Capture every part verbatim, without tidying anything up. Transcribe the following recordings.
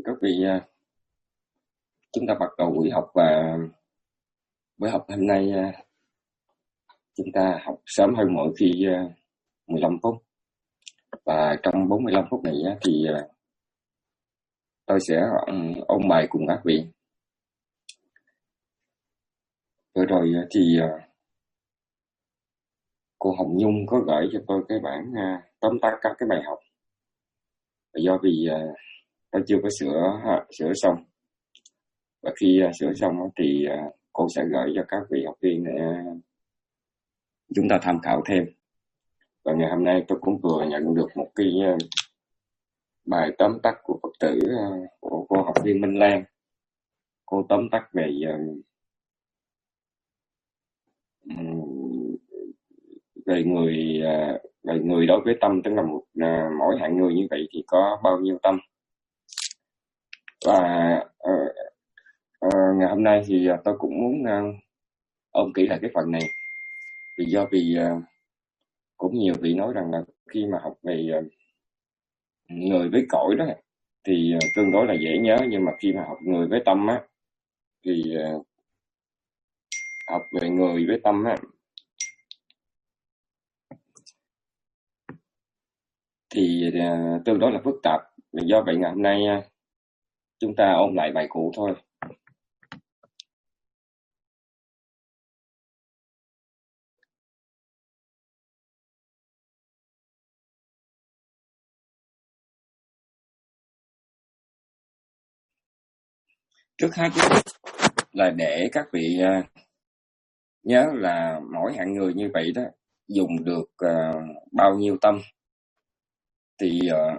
Các vị, à, chúng ta bắt đầu buổi học, và buổi học hôm nay à, chúng ta học sớm hơn mỗi khi à, mười lăm phút. Và trong bốn mươi lăm phút này á, thì à, tôi sẽ um, ôn bài cùng các vị. Vừa rồi à, thì à, cô Hồng Nhung có gửi cho tôi cái bản à, tóm tắt các cái bài học. Và do vì à, tôi chưa có sửa à, sửa xong, và khi à, sửa xong á, thì à, cô sẽ gửi cho các vị học viên để à, chúng ta tham khảo thêm. Và ngày hôm nay tôi cũng vừa nhận được một cái uh, bài tóm tắt của Phật tử uh, của cô học viên Minh Lan. Cô tóm tắt về uh, về người uh, về người đối với tâm, tức là một uh, mỗi hạng người như vậy thì có bao nhiêu tâm. Và uh, uh, ngày hôm nay thì uh, tôi cũng muốn uh, ôn kỹ lại cái phần này, vì do vì uh, cũng nhiều vị nói rằng là khi mà học về uh, người với cõi đó thì uh, tương đối là dễ nhớ, nhưng mà khi mà học người với tâm á thì uh, học về người với tâm á thì uh, tương đối là phức tạp. Do vậy ngày hôm nay uh, chúng ta ôn lại bài cũ thôi. Trước hết là để các vị uh, nhớ là mỗi hạng người như vậy đó dùng được uh, bao nhiêu tâm, thì uh,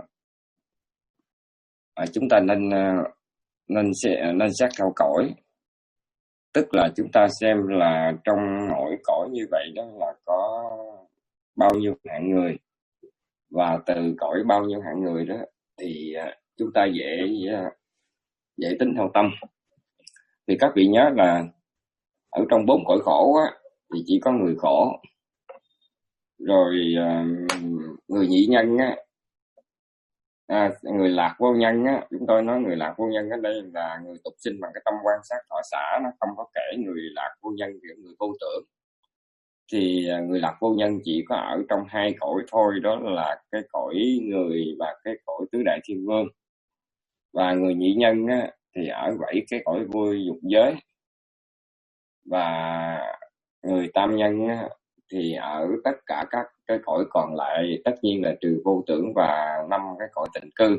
uh, chúng ta nên uh, nên sẽ nên xét theo cõi. Tức là chúng ta xem là trong mỗi cõi như vậy đó là có bao nhiêu hạng người, và từ cõi bao nhiêu hạng người đó thì uh, chúng ta dễ uh, dễ tính theo tâm. Thì các vị nhớ là ở trong bốn cõi khổ á, thì chỉ có người khổ, rồi uh, người nhị nhân á, à, người lạc vô nhân á. Chúng tôi nói người lạc vô nhân ở đây là người tục sinh bằng cái tâm quan sát thọ xả, nó không có kể người lạc vô nhân kiểu người vô tưởng. Thì uh, người lạc vô nhân chỉ có ở trong hai cõi thôi, đó là cái cõi người và cái cõi tứ đại thiên vương. Và người nhị nhân á, thì ở bảy cái cõi vui dục giới. Và người tam nhân á, thì ở tất cả các cái cõi còn lại, tất nhiên là trừ vô tưởng và năm cái cõi tịnh cư.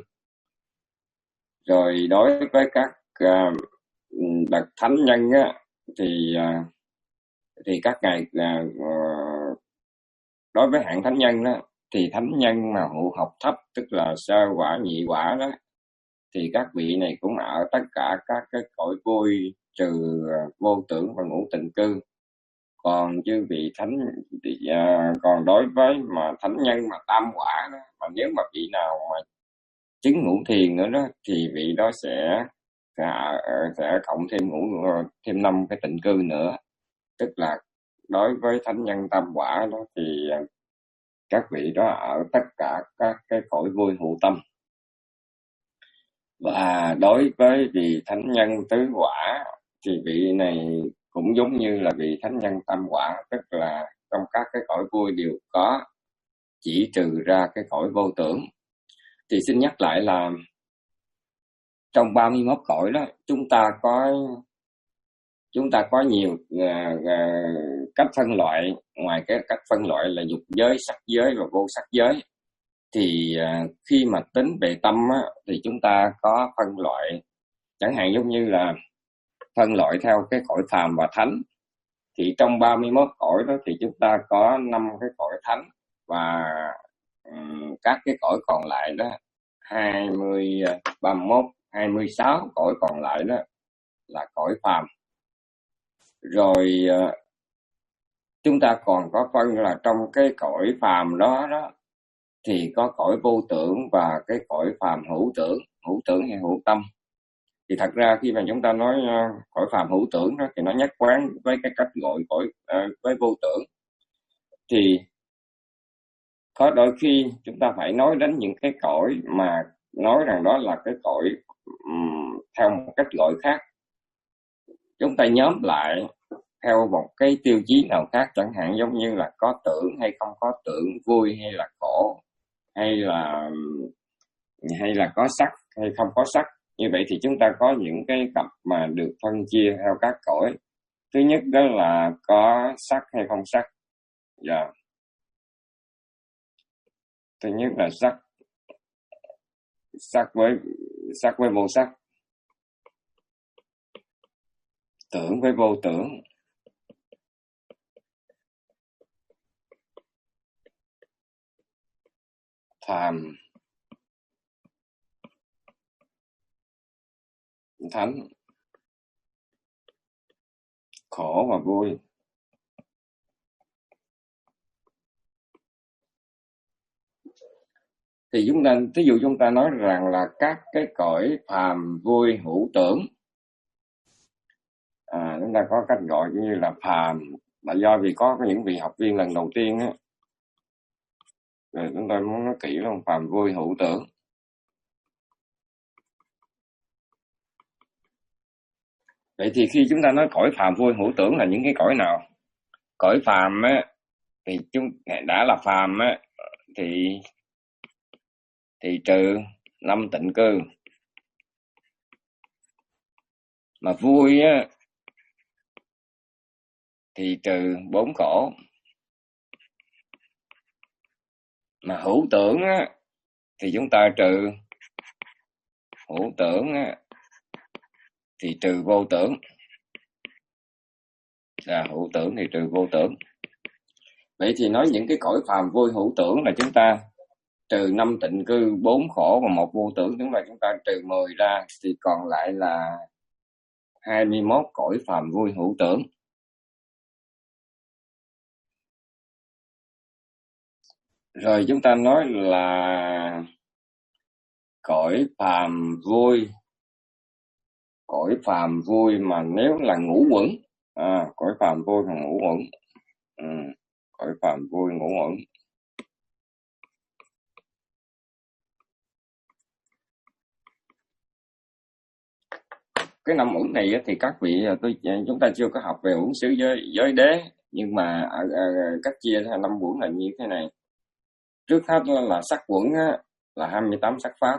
Rồi đối với các uh, bậc thánh nhân á, thì uh, thì các ngài uh, đối với hạng thánh nhân đó, thì thánh nhân mà hữu học thấp, tức là sơ quả nhị quả đó, thì các vị này cũng ở tất cả các cái cõi vui trừ vô tưởng và ngũ tịnh cư. Còn chư vị thánh thì uh, còn đối với mà thánh nhân mà tam quả đó, mà nếu mà vị nào mà chứng ngũ thiền nữa đó, thì vị đó sẽ sẽ, sẽ cộng thêm ngũ thêm năm cái tịnh cư nữa. Tức là đối với thánh nhân tam quả đó thì uh, các vị đó ở tất cả các cái cõi vui hữu tâm. Và đối với vị thánh nhân tứ quả thì vị này cũng giống như là vị thánh nhân tam quả, tức là trong các cái cõi vui đều có, chỉ trừ ra cái cõi vô tưởng. Thì xin nhắc lại là trong ba mươi mốt cõi đó, chúng ta có chúng ta có nhiều uh, uh, cách phân loại. Ngoài cái cách phân loại là dục giới, sắc giới và vô sắc giới, thì uh, khi mà tính về tâm á, thì chúng ta có phân loại, chẳng hạn giống như là phân loại theo cái cõi phàm và thánh. Thì trong ba mươi mốt cõi đó thì chúng ta có năm cái cõi thánh, và um, các cái cõi còn lại đó hai mươi, ba mươi mốt, hai mươi sáu cõi còn lại đó là cõi phàm. Rồi uh, chúng ta còn có phân là trong cái cõi phàm đó đó thì có cõi vô tưởng và cái cõi phàm hữu tưởng, hữu tưởng hay hữu tâm. Thì thật ra khi mà chúng ta nói uh, cõi phàm hữu tưởng đó, thì nó nhất quán với cái cách gọi cõi uh, với vô tưởng. Thì có đôi khi chúng ta phải nói đến những cái cõi mà nói rằng đó là cái cõi um, theo một cách gọi khác. Chúng ta nhóm lại theo một cái tiêu chí nào khác, chẳng hạn giống như là có tưởng hay không có tưởng, vui hay là khổ, hay là hay là có sắc hay không có sắc. Như vậy thì chúng ta có những cái cặp mà được phân chia theo các cõi. Thứ nhất đó là có sắc hay không sắc. Dạ. Thứ nhất là sắc, sắc với sắc với vô sắc, tưởng với vô tưởng, phàm thánh, khổ và vui. Thì chúng ta, ví dụ chúng ta nói rằng là các cái cõi phàm vui hữu tưởng, à, chúng ta có cách gọi như là phàm, là do vì có những vị học viên lần đầu tiên á, rồi chúng ta muốn nói kỹ luôn, phàm vui hữu tưởng. Vậy thì khi chúng ta nói cõi phàm vui hữu tưởng là những cái cõi nào? Cõi phàm á thì chúng đã là phàm á thì thì trừ năm tịnh cư, mà vui á thì trừ bốn khổ, mà hữu tưởng á thì chúng ta trừ hữu tưởng á thì trừ vô tưởng, là hữu tưởng thì trừ vô tưởng. Vậy thì nói những cái cõi phàm vui hữu tưởng là chúng ta trừ năm tịnh cư, bốn khổ và một vô tưởng, chúng ta chúng ta trừ mười ra thì còn lại là hai mươi mốt cõi phàm vui hữu tưởng. Rồi chúng ta nói là cõi phàm vui, cõi phàm vui mà nếu là ngũ uẩn, à, cõi phàm vui là ngũ uẩn, ừ, cõi phàm vui ngũ uẩn. Cái năm uẩn này thì các vị tôi chúng ta chưa có học về uẩn xứ giới giới đế, nhưng mà à, à, cách chia theo năm uẩn là như thế này. Trước hết là, là sắc uẩn á, là hai mươi tám sắc pháp.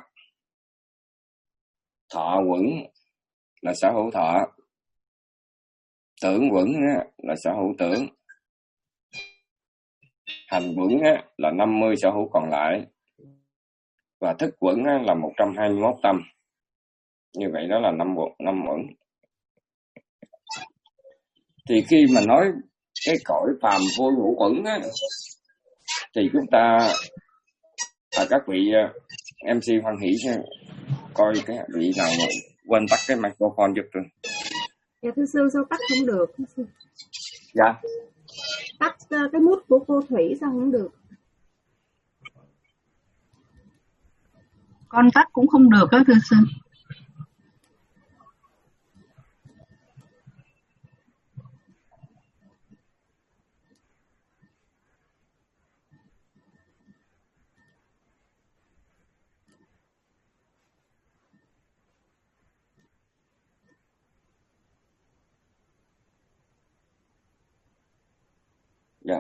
Thọ uẩn là sở hữu thọ. Tưởng uẩn á, là sở hữu tưởng. Hành uẩn á, là năm mươi sở hữu còn lại. Và thức uẩn á, là một trăm hai mươi mốt tâm. Như vậy đó là năm năm uẩn. Thì khi mà nói cái cõi phàm vui ngũ uẩn á, thì chúng ta à, các vị em xê hoan hỷ coi cái vị nào quên tắt cái microphone giúp tôi. Dạ thưa sư, sao tắt không được? Dạ. Tắt uh, cái mút của cô Thủy sao không được? Con tắt cũng không được đó thưa sư. Dạ.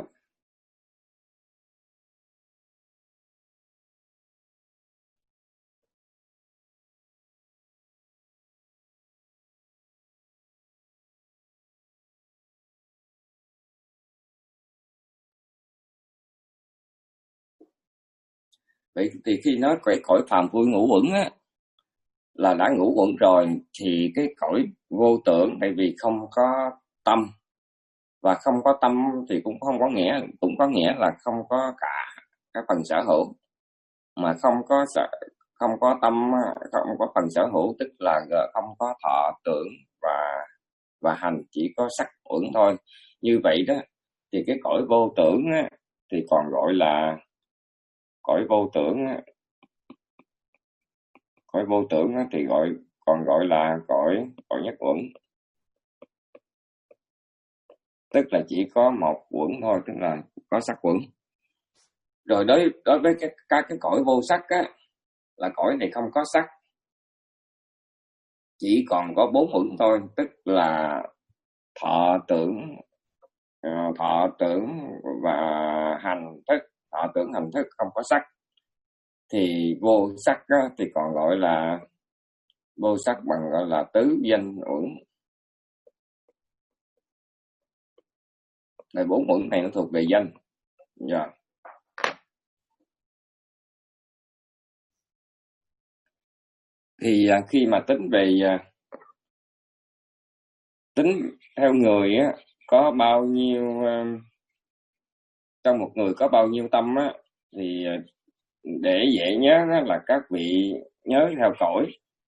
Vậy thì khi nói cõi cõi phàm vui ngũ uẩn á, là đã ngũ uẩn rồi, thì cái cõi vô tưởng, tại vì không có tâm, và không có tâm thì cũng không có nghĩa, cũng có nghĩa là không có cả cái phần sở hữu, mà không có sở, không có tâm, không có phần sở hữu, tức là không có thọ tưởng và và hành, chỉ có sắc uẩn thôi. Như vậy đó thì cái cõi vô tưởng á, thì còn gọi là cõi vô tưởng á, cõi vô tưởng á, thì gọi còn gọi là cõi cõi nhất uẩn, tức là chỉ có một uẩn thôi, tức là có sắc uẩn. Rồi đối đối với cái, các cái cõi vô sắc á, là cõi này không có sắc, chỉ còn có bốn uẩn thôi, tức là thọ tưởng, uh, thọ tưởng và hành thức. Thọ tưởng hành thức không có sắc, thì vô sắc đó, thì còn gọi là vô sắc bằng gọi là tứ danh uẩn. Này bốn uẩn này nó thuộc về danh. Yeah. Thì uh, khi mà tính về uh, tính theo người á, có bao nhiêu uh, trong một người có bao nhiêu tâm á, thì uh, để dễ nhớ đó là các vị nhớ theo cõi.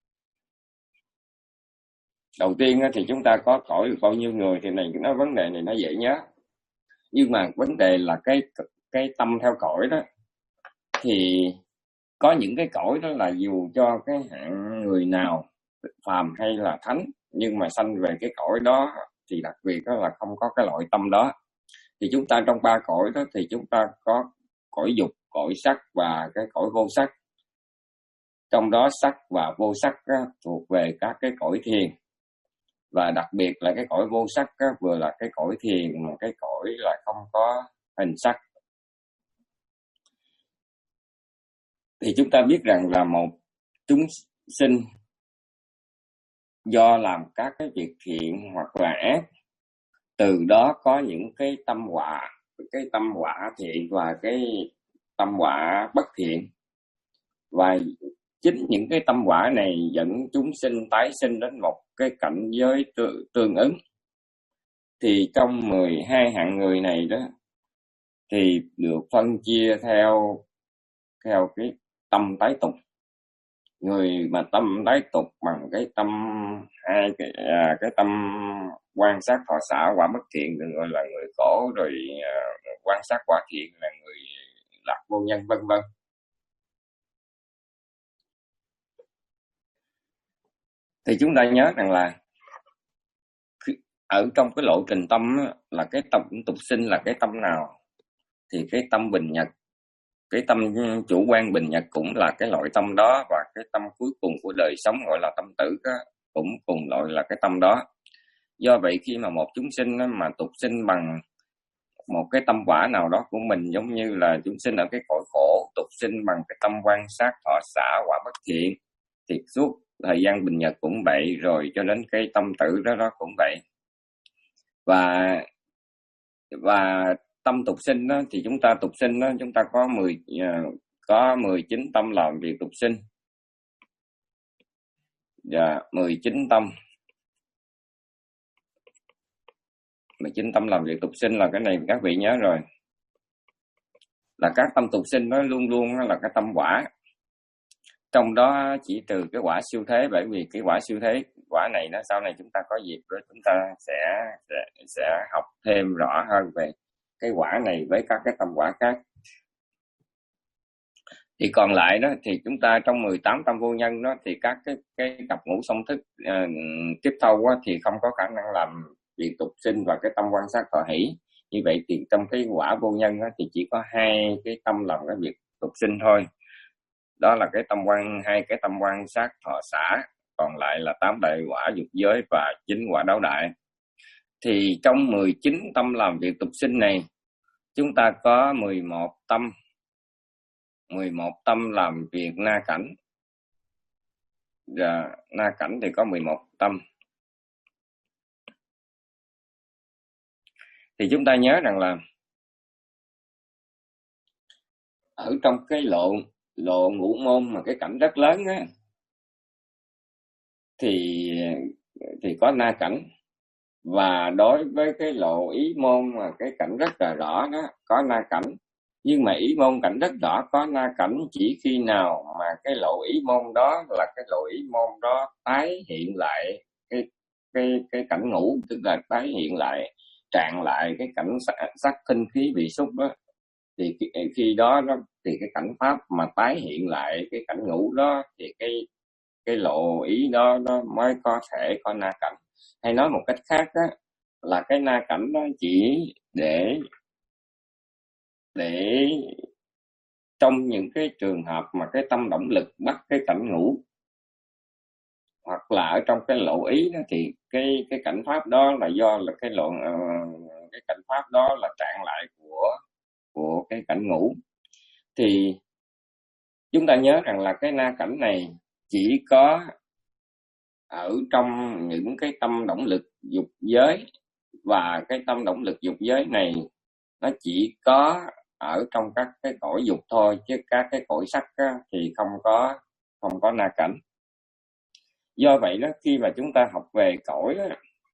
Đầu tiên á, thì chúng ta có cõi được bao nhiêu người thì này nó vấn đề này nó dễ nhớ, nhưng mà vấn đề là cái cái tâm theo cõi đó, thì có những cái cõi đó là dù cho cái hạng người nào phàm hay là thánh, nhưng mà sanh về cái cõi đó thì đặc biệt đó là không có cái loại tâm đó. Thì chúng ta trong ba cõi đó thì chúng ta có cõi dục, cõi sắc và cái cõi vô sắc. Trong đó sắc và vô sắc đó, thuộc về các cái cõi thiền, và đặc biệt là cái cõi vô sắc đó, vừa là cái cõi thiền mà cái cõi là không có hình sắc. Thì chúng ta biết rằng là một chúng sinh do làm các cái việc thiện hoặc là ác, từ đó có những cái tâm quả, cái tâm quả thiện và cái tâm quả bất thiện, và chính những cái tâm quả này dẫn chúng sinh tái sinh đến một cái cảnh giới tương ứng. Thì trong mười hai hạng người này đó thì được phân chia theo theo cái tâm tái tục. Người mà tâm tái tục bằng cái tâm hai cái à, cái tâm quan sát thọ xả quả bất thiện được gọi là người khổ, rồi à, quan sát quả thiện là người lạc vô nhân, vân vân. Thì chúng ta nhớ rằng là ở trong cái lộ trình tâm á, là cái tâm tục sinh là cái tâm nào, thì cái tâm bình nhật, cái tâm chủ quan bình nhật cũng là cái loại tâm đó, và cái tâm cuối cùng của đời sống gọi là tâm tử đó, cũng cùng loại là cái tâm đó. Do vậy khi mà một chúng sinh mà tục sinh bằng một cái tâm quả nào đó của mình, giống như là chúng sinh ở cái cõi khổ tục sinh bằng cái tâm quan sát thọ xả quả bất thiện, thì suốt thời gian bình nhật cũng vậy, rồi cho đến cái tâm tử đó đó cũng vậy. Và và tâm tục sinh đó, thì chúng ta tục sinh đó, chúng ta có mười có mười chín tâm làm việc tục sinh. Và mười chín tâm mười chín tâm làm việc tục sinh là cái này các vị nhớ rồi. Là các tâm tục sinh nó luôn luôn là cái tâm quả. Trong đó chỉ trừ cái quả siêu thế, bởi vì cái quả siêu thế, quả này nó sau này chúng ta có dịp rồi chúng ta sẽ sẽ, sẽ học thêm rõ hơn về cái quả này với các cái tâm quả khác. Thì còn lại đó thì chúng ta trong mười tám tâm vô nhân đó, thì các cái cái cặp ngũ song thức uh, tiếp thâu á, thì không có khả năng làm việc tục sinh và cái tâm quan sát thọ hỷ. Như vậy thì trong cái quả vô nhân á, thì chỉ có hai cái tâm làm cái việc tục sinh thôi. Đó là cái tâm quan, hai cái tâm quan sát thọ xả, còn lại là tám đại quả dục giới và chín quả đáo đại. Thì trong mười chín tâm làm việc tục sinh này, chúng ta có mười một tâm mười một tâm làm việc na cảnh. Và na cảnh thì có mười một tâm. Thì chúng ta nhớ rằng là ở trong cái lộ lộ ngũ môn mà cái cảnh rất lớn á, thì thì có na cảnh. Và đối với cái lộ ý môn mà cái cảnh rất là rõ đó, có na cảnh. Nhưng mà ý môn cảnh rất rõ có na cảnh chỉ khi nào mà cái lộ ý môn đó là cái lộ ý môn đó tái hiện lại cái cái cái cảnh ngũ, tức là tái hiện lại, trạng lại cái cảnh sắc thinh khí vị xúc đó, thì khi đó đó thì cái cảnh pháp mà tái hiện lại cái cảnh ngũ đó, thì cái cái lộ ý đó nó mới có thể có na cảnh. Hay nói một cách khác đó, là cái na cảnh đó chỉ để để trong những cái trường hợp mà cái tâm động lực bắt cái cảnh ngủ, hoặc là ở trong cái lộ ý đó, thì cái cái cảnh pháp đó là do là cái lộ uh, cái cảnh pháp đó là trạng lại của của cái cảnh ngủ. Thì chúng ta nhớ rằng là cái na cảnh này chỉ có ở trong những cái tâm động lực dục giới, và cái tâm động lực dục giới này nó chỉ có ở trong các cái cõi dục thôi, chứ các cái cõi sắc á, thì không có không có na cảnh. Do vậy đó, khi mà chúng ta học về cõi đó,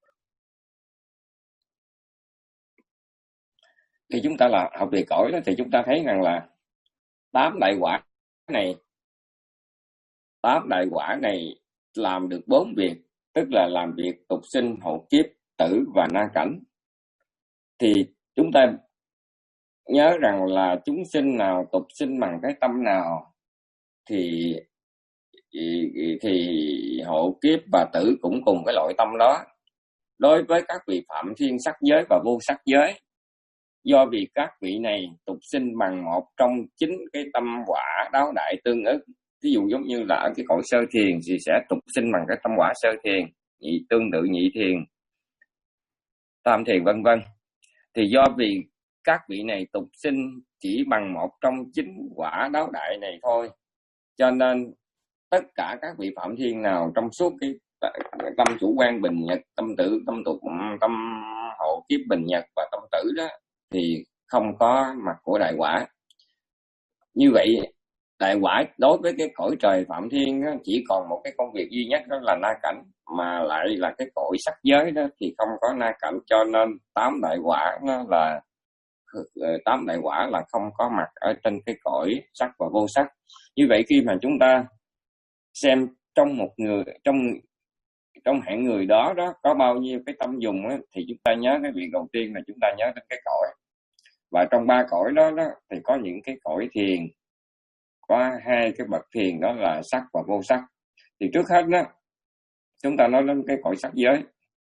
thì chúng ta là học về cõi đó, thì chúng ta thấy rằng là tám đại quả này tám đại quả này làm được bốn việc, tức là làm việc tục sinh, hộ kiếp, tử và na cảnh. Thì chúng ta nhớ rằng là chúng sinh nào tục sinh bằng cái tâm nào thì thì hộ kiếp và tử cũng cùng cái loại tâm đó. Đối với các vị phạm thiên sắc giới và vô sắc giới, do vì các vị này tục sinh bằng một trong chín cái tâm quả đáo đại tương ức. Ví dụ giống như là ở cái cõi sơ thiền thì sẽ tục sinh bằng cái tâm quả sơ thiền, nhị tương tự nhị thiền, tam thiền vân vân. Thì do vì các vị này tục sinh chỉ bằng một trong chín quả đáo đại này thôi, cho nên tất cả các vị phạm thiên nào trong suốt cái tâm chủ quan bình nhật, tâm tử, tâm tục, tâm hộ kiếp bình nhật và tâm tử đó, thì không có mặt của đại quả. Như vậy đại quả đối với cái cõi trời phạm thiên đó, chỉ còn một cái công việc duy nhất, đó là na cảnh, mà lại là cái cõi sắc giới đó thì không có na cảnh, cho nên tám đại quả nó là tám đại quả là không có mặt ở trên cái cõi sắc và vô sắc. Như vậy khi mà chúng ta xem trong một người trong trong hạng người đó đó có bao nhiêu cái tâm dùng á, thì chúng ta nhớ cái việc đầu tiên là chúng ta nhớ đến cái cõi. Và trong ba cõi đó đó thì có những cái cõi thiền, có hai cái bậc thiền, đó là sắc và vô sắc. Thì trước hết đó chúng ta nói đến cái cõi sắc giới.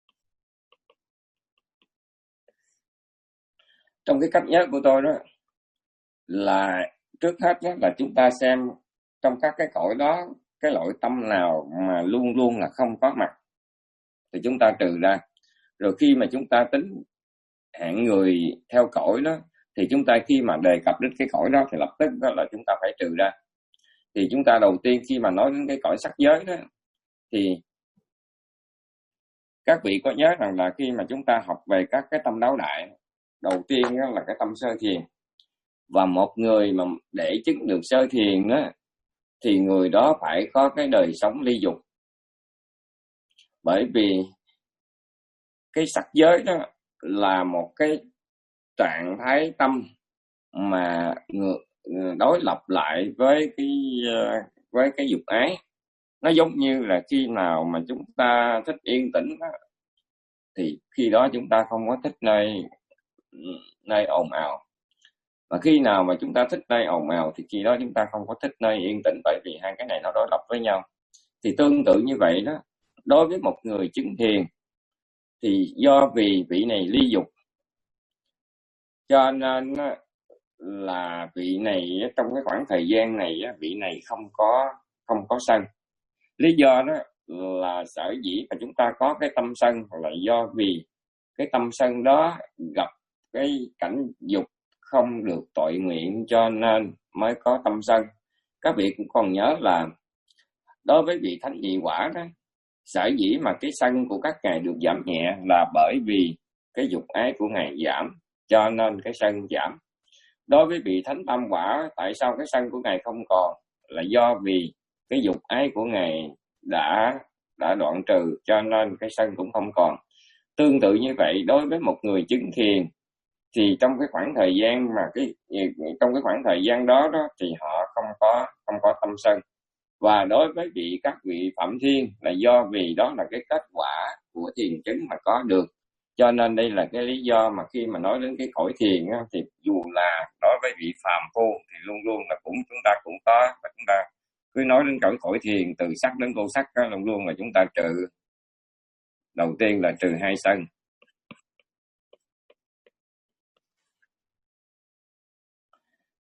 Trong cái cách nhớ của tôi đó là trước hết đó là chúng ta xem trong các cái cõi đó cái loại tâm nào mà luôn luôn là không có mặt thì chúng ta trừ ra. Rồi khi mà chúng ta tính hạng người theo cõi đó thì chúng ta khi mà đề cập đến cái cõi đó thì lập tức đó là chúng ta phải trừ ra. Thì chúng ta đầu tiên khi mà nói đến cái cõi sắc giới đó thì các vị có nhớ rằng là khi mà chúng ta học về các cái tâm đáo đại, đầu tiên đó là cái tâm sơ thiền. Và một người mà để chứng được sơ thiền đó thì người đó phải có cái đời sống ly dục. Bởi vì cái sắc giới đó là một cái trạng thái tâm mà đối lập lại với cái với cái dục ái. Nó giống như là khi nào mà chúng ta thích yên tĩnh đó, thì khi đó chúng ta không có thích nơi nơi ồn ào. Và khi nào mà chúng ta thích nơi ồn ào thì khi đó chúng ta không có thích nơi yên tĩnh, bởi vì hai cái này nó đối lập với nhau. Thì tương tự như vậy đó, đối với một người chứng thiền thì do vì vị này ly dục, cho nên là vị này trong cái khoảng thời gian này vị này không có không có sân. Lý do đó là sở dĩ mà chúng ta có cái tâm sân là do vì cái tâm sân đó gặp cái cảnh dục không được tội nguyện, cho nên mới có tâm sân. Các vị cũng còn nhớ là đối với vị thánh nhị quả đó, sở dĩ mà cái sân của các ngài được giảm nhẹ là bởi vì cái dục ái của ngài giảm, cho nên cái sân giảm. Đối với vị thánh tam quả, tại sao cái sân của ngài không còn, là do vì cái dục ái của ngài đã đã đoạn trừ, cho nên cái sân cũng không còn. Tương tự như vậy, đối với một người chứng thiền thì trong cái khoảng thời gian mà cái trong cái khoảng thời gian đó đó thì họ không có không có tâm sân. Và đối với vị các vị phạm thiên là do vì đó là cái kết quả của thiền chứng mà có được, cho nên đây là cái lý do mà khi mà nói đến cái cõi thiền á, thì dù là đối với vị phàm phu thì luôn luôn là cũng chúng ta cũng có, và chúng ta cứ nói đến cõi cõi thiền từ sắc đến vô sắc đó, luôn luôn là chúng ta trừ. Đầu tiên là trừ hai sân.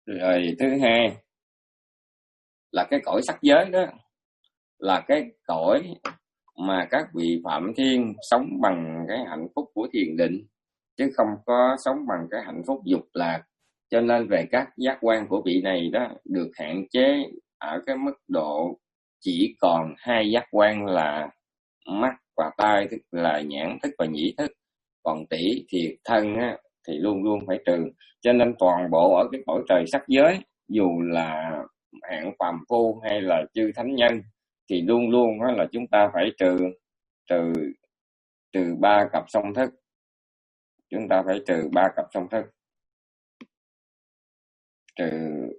Rồi thứ hai là cái cõi sắc giới đó, là cái cõi mà các vị Phạm Thiên sống bằng cái hạnh phúc của thiền định, chứ không có sống bằng cái hạnh phúc dục lạc. Cho nên về các giác quan của vị này đó được hạn chế ở cái mức độ chỉ còn hai giác quan là mắt và tai, tức là nhãn thức và nhĩ thức. Còn tỷ thiệt thân á, thì luôn luôn phải trừ. Cho nên toàn bộ ở cái cõi trời sắc giới, dù là hạng phàm phu hay là chư thánh nhân, thì luôn luôn á, là chúng ta phải trừ trừ trừ ba cặp song thức. Chúng ta phải trừ ba cặp song thức, trừ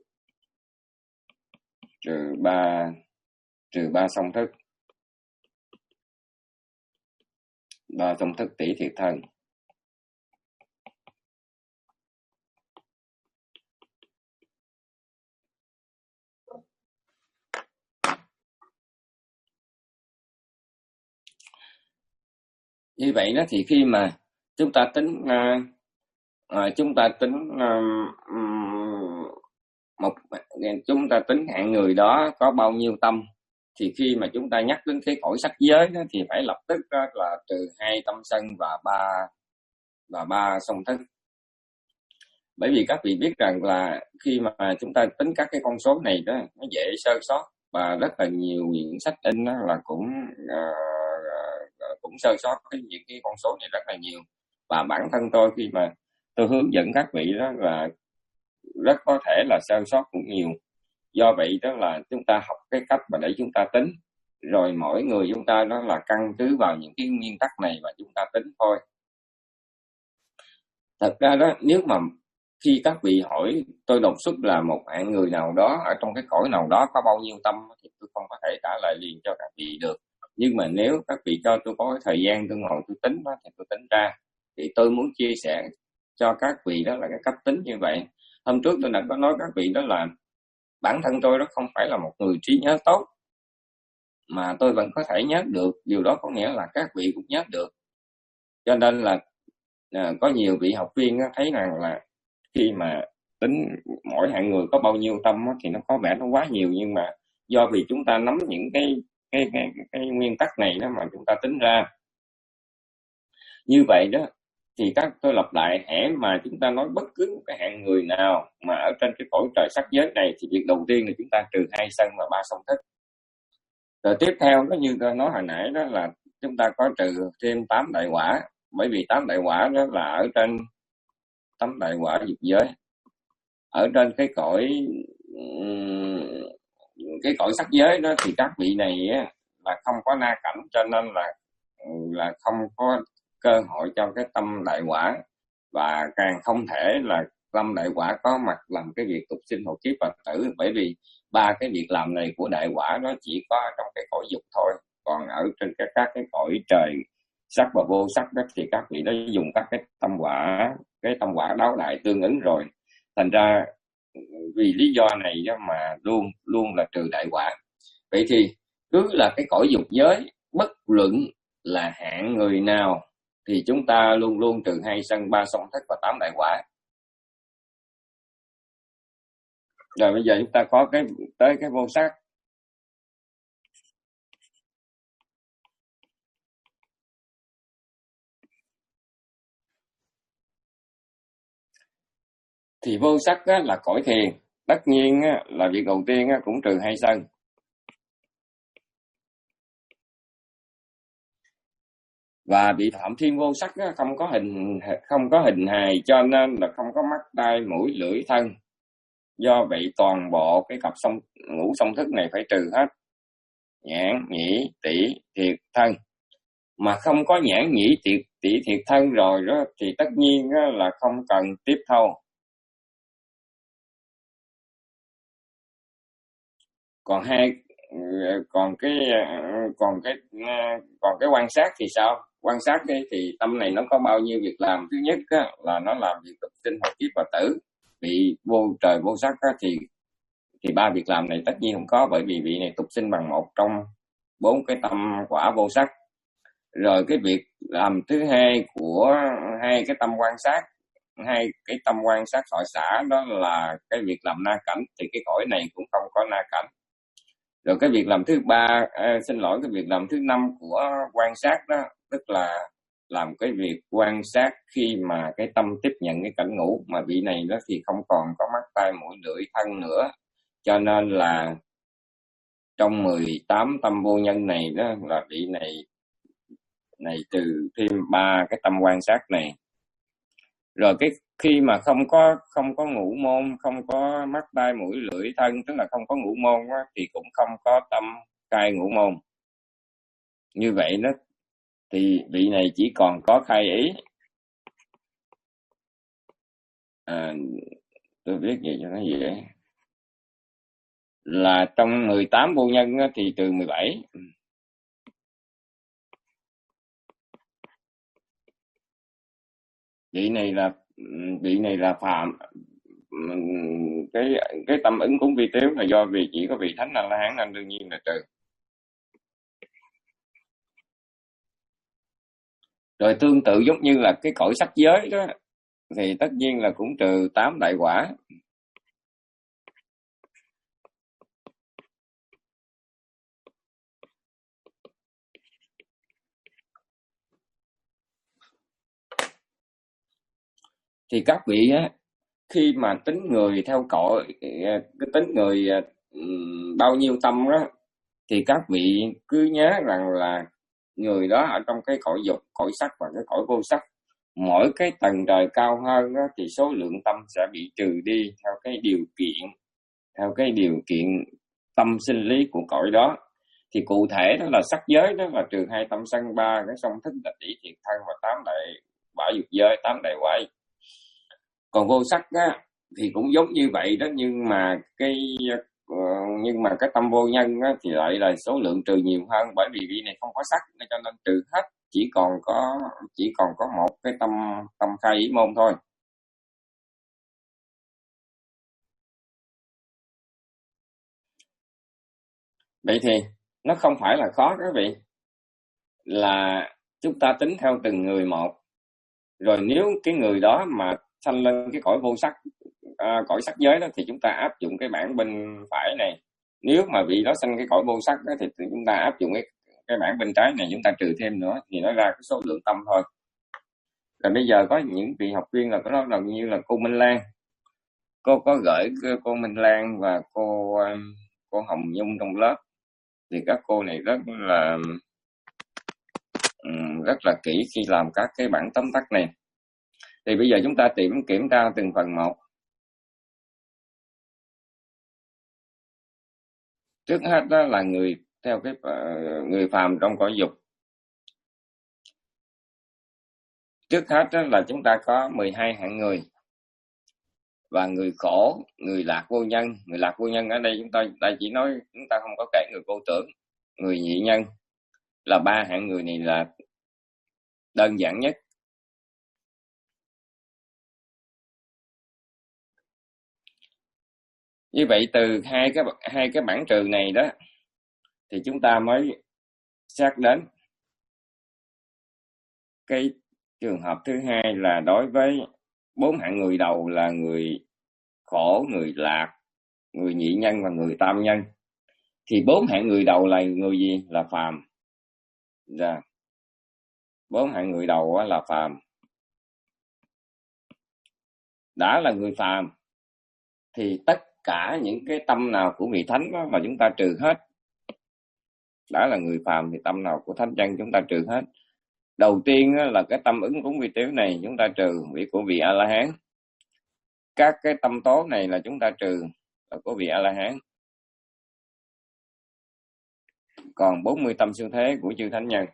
trừ ba trừ ba song thức, ba song thức tỷ thiệt thân. Như vậy đó thì khi mà chúng ta tính uh, uh, chúng ta tính uh, một chúng ta tính hạng người đó có bao nhiêu tâm, thì khi mà chúng ta nhắc đến cái cõi sắc giới đó, thì phải lập tức đó là trừ hai tâm sân và ba và ba song thức. Bởi vì các vị biết rằng là khi mà chúng ta tính các cái con số này đó, nó dễ sơ sót, và rất là nhiều những sách in đó là cũng uh, cũng sơ sót cái những cái con số này rất là nhiều. Và bản thân tôi khi mà tôi hướng dẫn các vị đó là rất có thể là sơ sót cũng nhiều. Do vậy đó là chúng ta học cái cách mà để chúng ta tính, rồi mỗi người chúng ta đó là căn cứ vào những cái nguyên tắc này mà chúng ta tính thôi. Thật ra đó, nếu mà khi các vị hỏi tôi đột xuất là một hạng người nào đó ở trong cái cõi nào đó có bao nhiêu tâm, thì tôi không có thể trả lời liền cho các vị được. Nhưng mà nếu các vị cho tôi có thời gian tôi ngồi tôi tính đó, thì tôi tính ra. Thì tôi muốn chia sẻ cho các vị đó là cái cách tính như vậy. Hôm trước tôi đã có nói các vị đó là bản thân tôi đó không phải là một người trí nhớ tốt, mà tôi vẫn có thể nhớ được. Điều đó có nghĩa là các vị cũng nhớ được. Cho nên là à, có nhiều vị học viên thấy rằng là khi mà tính mỗi hạng người có bao nhiêu tâm thì nó có vẻ nó quá nhiều, nhưng mà do vì chúng ta nắm những cái cái cái, cái, cái nguyên tắc này đó mà chúng ta tính ra như vậy đó. Thì các tôi lặp lại, hễ mà chúng ta nói bất cứ một cái hạng người nào mà ở trên cái cõi trời sắc giới này, thì việc đầu tiên là chúng ta trừ hai sân và ba song thức. Rồi tiếp theo đó, như tôi nói hồi nãy đó, là chúng ta có trừ thêm tám đại quả. Bởi vì tám đại quả đó là ở trên tám đại quả dục giới, ở trên cái cõi cái cõi sắc giới đó, thì các vị này á, là không có na cảnh, cho nên là là không có cơ hội cho cái tâm đại quả, và càng không thể là tâm đại quả có mặt làm cái việc tục sinh hộ kiếp và tử. Bởi vì ba cái việc làm này của đại quả nó chỉ có trong cái cõi dục thôi, còn ở trên cái các cái cõi trời sắc và vô sắc đó thì các vị đã dùng các cái tâm quả, cái tâm quả đáo đại tương ứng rồi. Thành ra vì lý do này đó mà luôn luôn là trừ đại quả. Vậy thì cứ là cái cõi dục giới, bất luận là hạng người nào, thì chúng ta luôn luôn trừ hai sân, ba song thức và tám đại quả. Rồi bây giờ chúng ta có cái tới cái vô sắc. Thì vô sắc á, là cõi thiền. Tất nhiên á, là việc đầu tiên á, cũng trừ hai sân. Và vị Phạm Thiên vô sắc á, không có hình không có hình hài, cho nên là không có mắt, tai, mũi, lưỡi, thân. Do vậy toàn bộ cái cặp song ngũ song thức này phải trừ hết. Nhãn, nhĩ, tỷ, thiệt, thân. Mà không có nhãn, nhĩ, tỷ, tỷ, thiệt, thân rồi đó, thì tất nhiên á, là không cần tiếp thâu. Còn hai còn cái còn cái còn cái quan sát thì sao? Quan sát ấy, thì tâm này nó có bao nhiêu việc làm? Thứ nhất á, là nó làm việc tục sinh, hộ kiếp và tử. Vị vô trời vô sắc á, thì thì ba việc làm này tất nhiên không có, bởi vì vị này tục sinh bằng một trong bốn cái tâm quả vô sắc. Rồi cái việc làm thứ hai của hai cái tâm quan sát hai cái tâm quan sát thọ xả đó là cái việc làm na cảnh, thì cái cõi này cũng không có na cảnh. Rồi cái việc làm thứ ba, à, xin lỗi, cái việc làm thứ năm của quan sát đó, tức là làm cái việc quan sát khi mà cái tâm tiếp nhận cái cảnh ngủ, mà vị này đó thì không còn có mắt tai mũi lưỡi thân nữa, cho nên là trong mười tám tâm vô nhân này đó là vị này này trừ thêm ba cái tâm quan sát này. Rồi cái khi mà không có không có ngũ môn, không có mắt tai mũi lưỡi thân, tức là không có ngũ môn đó, thì cũng không có tâm khai ngũ môn. Như vậy đó thì vị này chỉ còn có khai ý. À, tôi viết gì cho nó dễ, là trong mười tám vô nhân đó, thì từ mười bảy. Vị này là vị này là phàm. Cái cái tâm ứng cúng vi tiếu là do vì chỉ có vị thánh A La Hán nên đương nhiên là trừ. Rồi tương tự giống như là cái cõi sắc giới đó, thì tất nhiên là cũng trừ tám đại quả. Thì các vị á, khi mà tính người theo cõi, cái tính người bao nhiêu tâm đó, thì các vị cứ nhớ rằng là người đó ở trong cái cõi dục, cõi sắc và cái cõi vô sắc, mỗi cái tầng trời cao hơn đó, thì số lượng tâm sẽ bị trừ đi theo cái điều kiện, theo cái điều kiện tâm sinh lý của cõi đó. Thì cụ thể đó là sắc giới đó là trừ hai tâm sân, ba cái song thức là tỷ thiệt thân, và tám đại bả dục giới, tám đại quái. Còn vô sắc á, thì cũng giống như vậy đó, nhưng mà cái nhưng mà cái tâm vô nhân á, thì lại là số lượng trừ nhiều hơn, bởi vì vị này không có sắc nên cho nên trừ hết, chỉ còn có chỉ còn có một cái tâm tâm khai ý môn thôi. Vậy thì nó không phải là khó các vị, là chúng ta tính theo từng người một. Rồi nếu cái người đó mà sanh lên cái cõi vô sắc, à, cõi sắc giới đó, thì chúng ta áp dụng cái bảng bên phải này. Nếu mà vị đó sanh cái cõi vô sắc đó, thì chúng ta áp dụng cái cái bảng bên trái này, chúng ta trừ thêm nữa, thì nó ra cái số lượng tâm thôi. Rồi bây giờ có những vị học viên là có đó, gần như là cô Minh Lan, cô có gửi cô Minh Lan và cô cô Hồng Nhung trong lớp, thì các cô này rất là rất là kỹ khi làm các cái bản tóm tắt này. Thì bây giờ chúng ta tìm kiểm tra từng phần một. Trước hết đó là người theo cái uh, người phàm trong cõi dục. Trước hết đó là chúng ta có mười hai hạng người, và người khổ, người lạc vô nhân. Người lạc vô nhân ở đây chúng ta ta chỉ nói, chúng ta không có kể người vô tưởng, người nhị nhân, là ba hạng người này là đơn giản nhất. Như vậy từ hai cái hai cái bảng trừ này đó, thì chúng ta mới xét đến cái trường hợp thứ hai, là đối với bốn hạng người đầu là người khổ, người lạc, người nhị nhân và người tam nhân. Thì bốn hạng người đầu là người gì? Là phàm. Dạ. Bốn hạng người đầu là phàm. Đã là người phàm thì tất cả những cái tâm nào của vị thánh đó là chúng ta trừ hết. Đã là người phàm thì tâm nào của thánh chân chúng ta trừ hết. Đầu tiên là cái tâm ứng cúng vi tiếu này chúng ta trừ, vị của vị A La Hán. Các cái tâm tố này là chúng ta trừ, là của vị A La Hán. Còn bốn mươi tâm siêu thế của chư thánh nhân.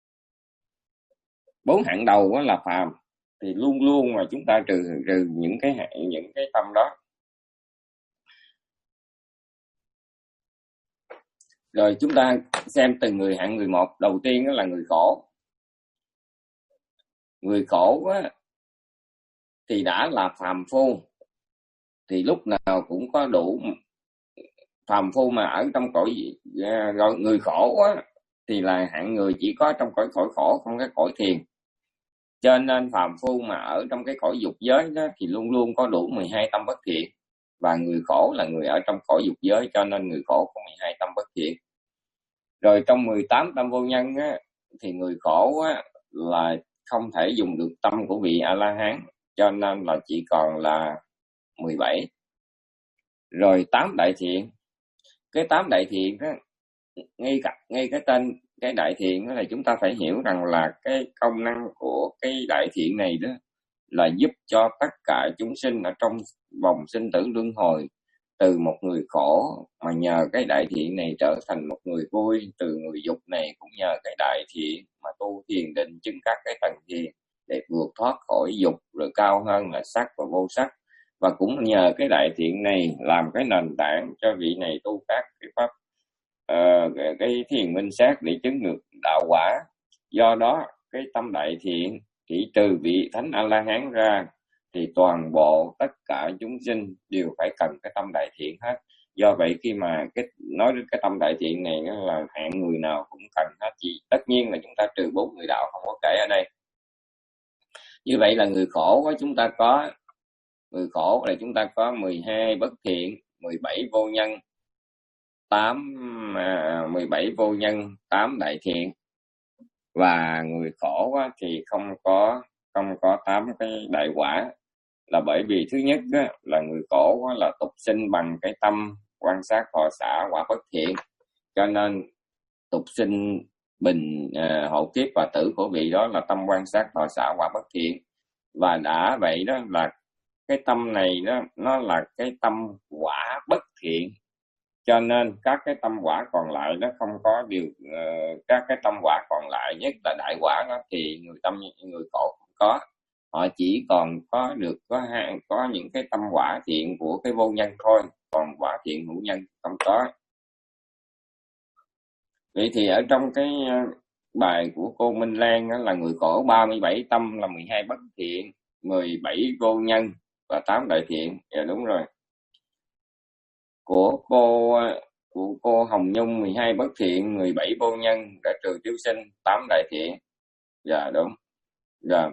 Bốn hạng đầu là phàm thì luôn luôn là chúng ta trừ trừ những cái những cái tâm đó. Rồi chúng ta xem từng người hạng người một. Đầu tiên là người khổ. Người khổ á, thì đã là phàm phu, thì lúc nào cũng có đủ. Phàm phu mà ở trong cõi người khổ á, thì là hạng người chỉ có trong cõi cõi khổ, không cái cõi thiền. Cho nên phàm phu mà ở trong cái cõi dục giới đó thì luôn luôn có đủ mười hai tâm bất thiện, và người khổ là người ở trong cõi dục giới, cho nên người khổ có mười hai tâm bất thiện. Rồi trong mười tám tâm vô nhân á, thì người khổ á, là không thể dùng được tâm của vị A La Hán, cho nên là chỉ còn là mười bảy. Rồi tám đại thiện, cái tám đại thiện đó, ngay cả ngay cái tên cái đại thiện đó là chúng ta phải hiểu rằng là cái công năng của cái đại thiện này đó là giúp cho tất cả chúng sinh ở trong vòng sinh tử luân hồi, từ một người khổ mà nhờ cái đại thiện này trở thành một người vui, từ người dục này cũng nhờ cái đại thiện mà tu thiền định chứng các cái tầng thiền để vượt thoát khỏi dục, rồi cao hơn là sắc và vô sắc. Và cũng nhờ cái đại thiện này làm cái nền tảng cho vị này tu các cái pháp uh, cái, cái thiền minh sát để chứng được đạo quả. Do đó cái tâm đại thiện chỉ trừ vị thánh A La Hán ra thì toàn bộ tất cả chúng sinh đều phải cần cái tâm đại thiện hết. Do vậy khi mà cái nói đến cái tâm đại thiện này là hạng người nào cũng cần hết. Chỉ tất nhiên là chúng ta trừ bốn người đạo không có kể ở đây. Như vậy là người khổ của chúng ta có người khổ là chúng ta có mười hai bất thiện, mười bảy vô nhân, tám à, mười bảy vô nhân, tám đại thiện. Và người khổ thì không có không có tám cái đại quả, là bởi vì thứ nhất á, là người khổ á, là tục sinh bằng cái tâm quan sát thọ xả quả bất thiện, cho nên tục sinh bình à, hộ kiếp và tử của vị đó là tâm quan sát thọ xả quả bất thiện. Và đã vậy đó là cái tâm này đó nó là cái tâm quả bất thiện, cho nên các cái tâm quả còn lại nó không có điều uh, các cái tâm quả còn lại, nhất là đại quả đó, thì người tâm người khổ không có. Họ chỉ còn có được có hai có những cái tâm quả thiện của cái vô nhân thôi, còn quả thiện hữu nhân không có. Vậy thì ở trong cái bài của cô Minh Lan đó, là người khổ ba mươi bảy tâm là mười hai bất thiện, mười bảy vô nhân và tám đại thiện. Dạ đúng rồi. Của cô của cô Hồng Nhung mười hai bất thiện, mười bảy vô nhân, đã trừ tiêu sinh, tám đại thiện. Dạ đúng. Dạ.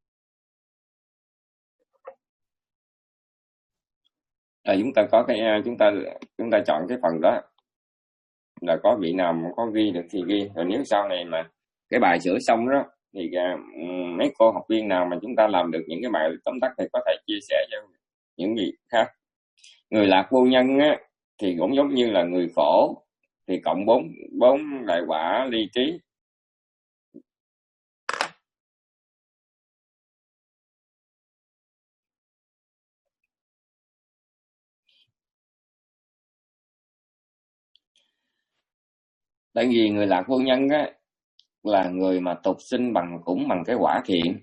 À, chúng ta có cái chúng ta chúng ta chọn cái phần đó, là có vị nào mà có ghi được thì ghi, rồi nếu sau này mà cái bài sửa xong đó thì uh, mấy cô học viên nào mà chúng ta làm được những cái bài tóm tắt thì có thể chia sẻ cho những gì khác. Người lạc vô nhân á, thì cũng giống như là người khổ, thì cộng bốn bốn đại quả ly trí. Tại vì người lạc vô nhân á là người mà tục sinh bằng cũng bằng cái quả thiện,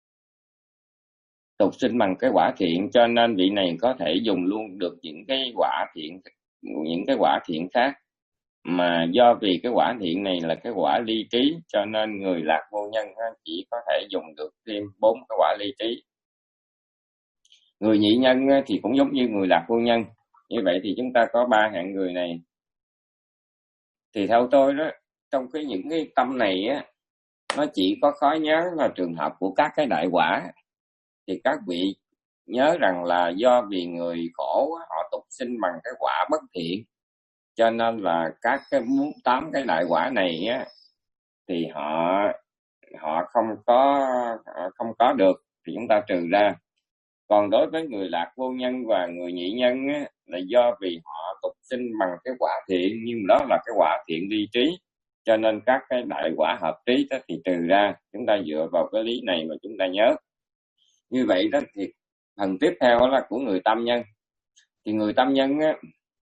tục sinh bằng cái quả thiện, cho nên vị này có thể dùng luôn được những cái quả thiện những cái quả thiện khác, mà do vì cái quả thiện này là cái quả ly trí, cho nên người lạc vô nhân chỉ có thể dùng được thêm bốn cái quả ly trí. Người nhị nhân thì cũng giống như người lạc vô nhân. Như vậy thì chúng ta có ba hạng người này. Thì theo tôi đó, trong cái những cái tâm này á, nó chỉ có khó nhớ là trường hợp của các cái đại quả. Thì các vị nhớ rằng là do vì người khổ họ tục sinh bằng cái quả bất thiện, cho nên là các cái tám cái đại quả này á, thì họ họ không có không có được, thì chúng ta trừ ra. Còn đối với người lạc vô nhân và người nhị nhân á, là do vì họ tục sinh bằng cái quả thiện, nhưng đó là cái quả thiện ly trí, cho nên các cái đại quả hợp trí đó thì trừ ra. Chúng ta dựa vào cái lý này mà chúng ta nhớ. Như vậy đó thì phần tiếp theo đó là của người tâm nhân. Thì người tâm nhân á,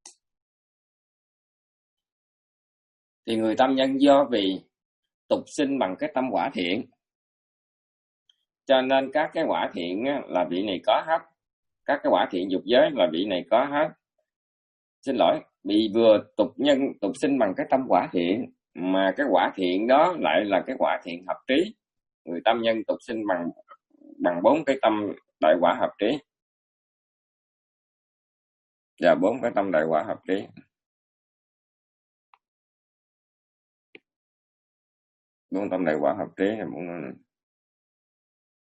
thì người tâm nhân do vì tục sinh bằng cái tâm quả thiện, cho nên các cái quả thiện á, là vị này có hết. Các cái quả thiện dục giới là vị này có hết. Xin lỗi, bị vừa tục nhân tục sinh bằng cái tâm quả thiện, mà cái quả thiện đó lại là cái quả thiện hợp trí. Người tâm nhân tục sinh bằng bằng bốn cái tâm đại quả hợp trí, và bốn cái tâm đại quả hợp trí. Bốn tâm đại quả hợp trí là bốn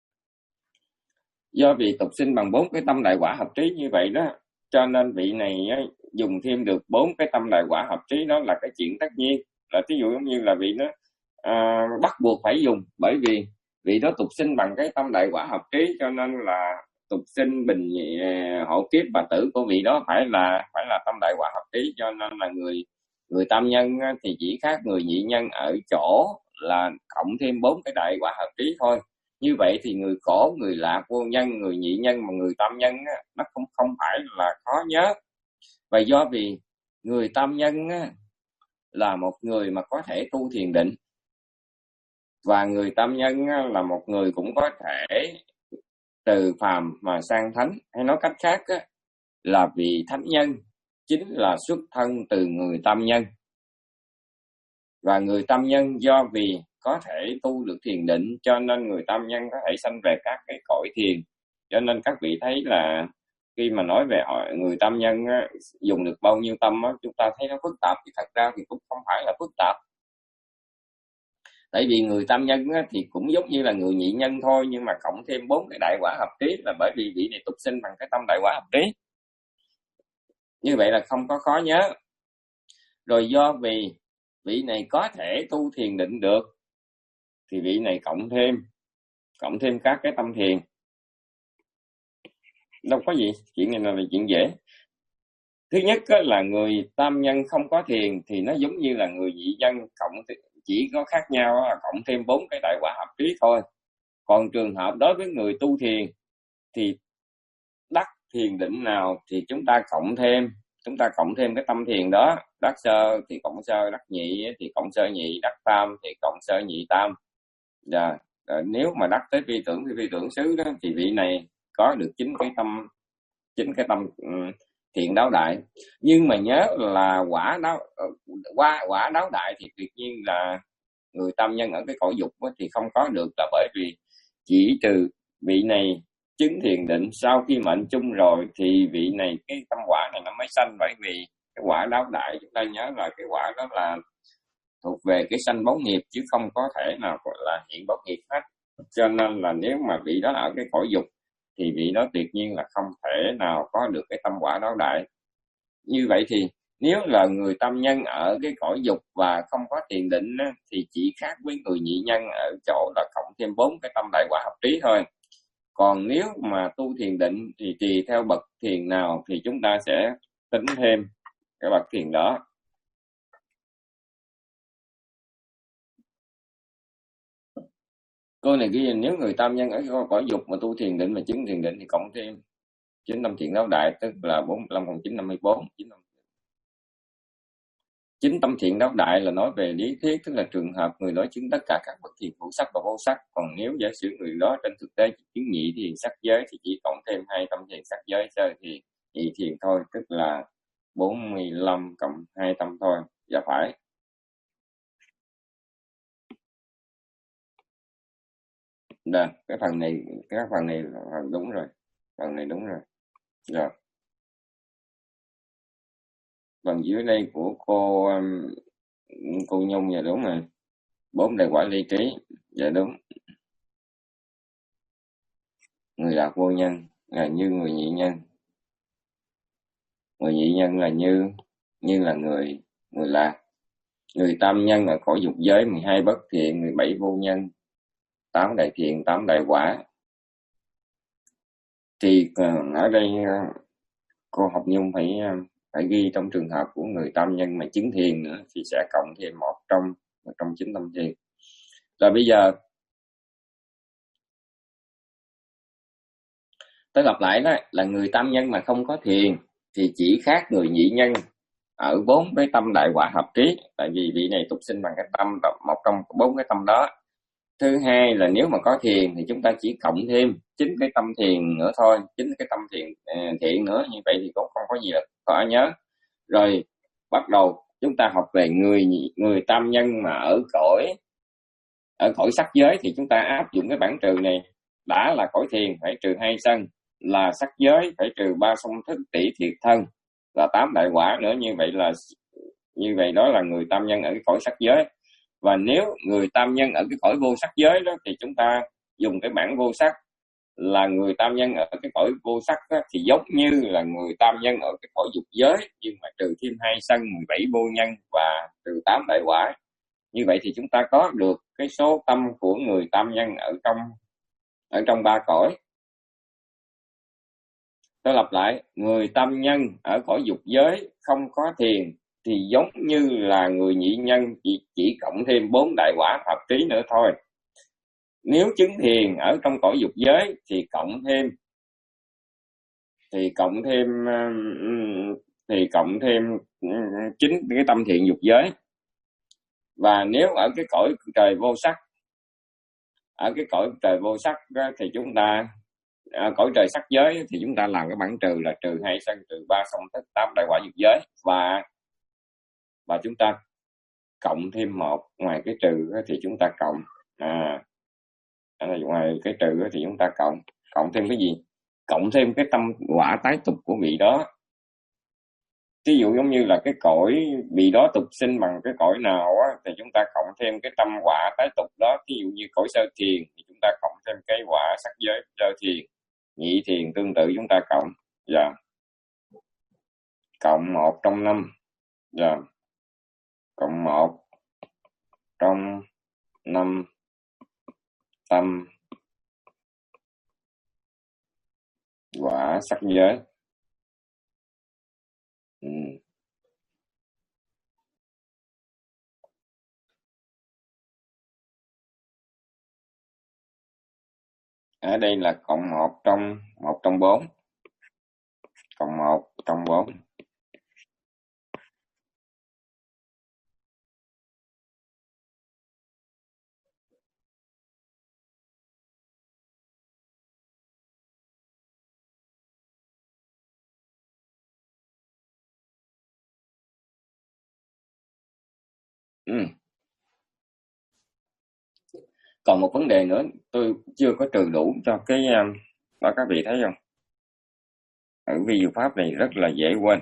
Do vì tục sinh bằng bốn cái tâm đại quả hợp trí như vậy đó, cho nên vị này dùng thêm được bốn cái tâm đại quả hợp trí, đó là cái chuyện tất nhiên. Là ví dụ giống như là vị nó à, bắt buộc phải dùng, bởi vì vị đó tục sinh bằng cái tâm đại quả hợp trí, cho nên là tục sinh bình hộ kiếp và tử của vị đó phải là phải là tâm đại quả hợp trí. Cho nên là người người tam nhân thì chỉ khác người nhị nhân ở chỗ là cộng thêm bốn cái đại quả hợp trí thôi. Như vậy thì người khổ, người lạc vô nhân, người nhị nhân mà người tam nhân á, nó không không phải là khó nhớ. Và do vì người tam nhân á, là một người mà có thể tu thiền định, và người tam nhân á, là một người cũng có thể từ phàm mà sang thánh, hay nói cách khác á, là vị thánh nhân chính là xuất thân từ người tam nhân. Và người tam nhân do vì có thể tu được thiền định, cho nên người tam nhân có thể sanh về các cái cõi thiền. Cho nên các vị thấy là khi mà nói về người tam nhân á, dùng được bao nhiêu tâm á, chúng ta thấy nó phức tạp, thì thật ra thì cũng không phải là phức tạp. Tại vì người tam nhân á, thì cũng giống như là người nhị nhân thôi, nhưng mà cộng thêm bốn cái đại quả hợp trí, là bởi vì vị này tục sinh bằng cái tâm đại quả hợp trí. Như vậy là không có khó nhớ. Rồi do vì vị này có thể tu thiền định được, thì vị này cộng thêm cộng thêm các cái tâm thiền. Đâu có gì, chuyện này là chuyện dễ. Thứ nhất là người tam nhân không có thiền thì nó giống như là người nhị nhân, cộng chỉ có khác nhau là cộng thêm bốn cái đại quả hợp trí thôi. Còn trường hợp đối với người tu thiền thì đắc thiền định nào thì chúng ta cộng thêm chúng ta cộng thêm cái tâm thiền đó. Đắc sơ thì cộng sơ, đắc nhị thì cộng sơ nhị, đắc tam thì cộng sơ nhị tam. Dạ, nếu mà đắc tới phi tưởng thì phi tưởng xứ đó, thì vị này có được chính cái tâm chính cái tâm um, thiện đáo đại. Nhưng mà nhớ là quả đáo qua quả đáo đại thì tuyệt nhiên là người tam nhân ở cái cõi dục thì không có được, là bởi vì chỉ trừ vị này chứng thiền định sau khi mệnh chung rồi thì vị này cái tâm quả này nó mới sanh. Bởi vì cái quả đáo đại chúng ta nhớ là cái quả đó là thuộc về cái sanh báo nghiệp, chứ không có thể nào gọi là hiện báo nghiệp hết. Cho nên là nếu mà vị đó ở cái cõi dục thì vị đó tuyệt nhiên là không thể nào có được cái tâm quả đáo đại. Như vậy thì nếu là người tam nhân ở cái cõi dục và không có thiền định thì chỉ khác với người nhị nhân ở chỗ là cộng thêm bốn cái tâm đại quả hợp trí thôi. Còn nếu mà tu thiền định thì tùy theo bậc thiền nào thì chúng ta sẽ tính thêm cái bậc thiền đó. Cô này ghi nếu người tam nhân ở cõi dục mà tu thiền định mà chứng thiền định thì cộng thêm chín tâm thiện đáo đại, tức là bốn mươi lăm cộng chín, năm mươi bốn. Chín tâm thiện đáo đại là nói về lý thuyết, tức là trường hợp người đó chứng tất cả các bậc thiền hữu sắc và vô sắc. Còn nếu giả sử người đó trên thực tế chứng nhị thiền sắc giới thì chỉ cộng thêm hai tâm thiền sắc giới sơ thiền, nhị thiền thôi, tức là bốn mươi lăm cộng hai tâm thôi. Dạ phải. Đà, cái phần này cái phần này là đúng rồi. Phần này đúng rồi. Rồi. Phần dưới đây của cô cô Nhung, dạ đúng rồi. Bốn đại quả ly trí, dạ đúng. Người lạc vô nhân là như người nhị nhân. Người nhị nhân là như như là người người lạc. Người tam nhân ở cõi dục giới mười hai bất thiện, mười bảy vô nhân, tám đại thiện, tám đại quả. Thì ở đây cô Học Nhung phải phải ghi trong trường hợp của người tam nhân mà chứng thiền nữa thì sẽ cộng thêm một trong một trong chín tâm thiền. Rồi bây giờ tôi lặp lại đó, là người tam nhân mà không có thiền thì chỉ khác người nhị nhân ở bốn cái tâm đại quả hợp trí, tại vì vị này tục sinh bằng cái tâm một trong bốn cái tâm đó. Thứ hai là nếu mà có thiền thì chúng ta chỉ cộng thêm chín cái tâm thiền nữa thôi, chín cái tâm thiền thiện nữa, như vậy thì cũng không có gì là khó nhớ. Rồi bắt đầu chúng ta học về người người tam nhân mà ở cõi ở cõi sắc giới thì chúng ta áp dụng cái bản trừ này. Đã là cõi thiền phải trừ hai sân, là sắc giới phải trừ ba song thức tỷ thiệt thân, là tám đại quả nữa. Như vậy là như vậy đó là người tam nhân ở cái cõi sắc giới. Và nếu người tam nhân ở cái cõi vô sắc giới đó thì chúng ta dùng cái bản vô sắc là người tam nhân ở cái cõi vô sắc đó, thì giống như là người tam nhân ở cái cõi dục giới, nhưng mà trừ thêm hai sân, mười bảy vô nhân và trừ tám đại quả. Như vậy thì chúng ta có được cái số tâm của người tam nhân ở trong ở trong ba cõi. Tôi lặp lại, người tam nhân ở cõi dục giới không có thiền thì giống như là người nhị nhân, chỉ, chỉ cộng thêm bốn đại quả thập trí nữa thôi. Nếu chứng thiền ở trong cõi dục giới thì cộng thêm thì cộng thêm thì cộng thêm chính cái tâm thiện dục giới. Và nếu ở cái cõi trời vô sắc, ở cái cõi trời vô sắc thì chúng ta à, cõi trời sắc giới thì chúng ta làm cái bản trừ là trừ hai sân, trừ ba song thức, tám đại quả dục giới, và và chúng ta cộng thêm một. Ngoài cái trừ thì chúng ta cộng à ngoài cái trừ thì chúng ta cộng cộng thêm cái gì? Cộng thêm cái tâm quả tái tục của vị đó. Ví dụ giống như là cái cõi vị đó tục sinh bằng cái cõi nào á, thì chúng ta cộng thêm cái tâm quả tái tục đó. Ví dụ như cõi sơ thiền thì chúng ta cộng thêm cái quả sắc giới sơ thiền. Nhị thiền tương tự chúng ta cộng. Dạ. Cộng một trong năm. Dạ. Cộng một trong năm tâm quả sắc giới. Ừ. Ở đây là cộng một trong một trong bốn. Cộng một trong bốn. Ừ. Còn một vấn đề nữa tôi chưa có trừ đủ cho cái đó, các vị thấy không? Ở vi diệu pháp này rất là dễ quên.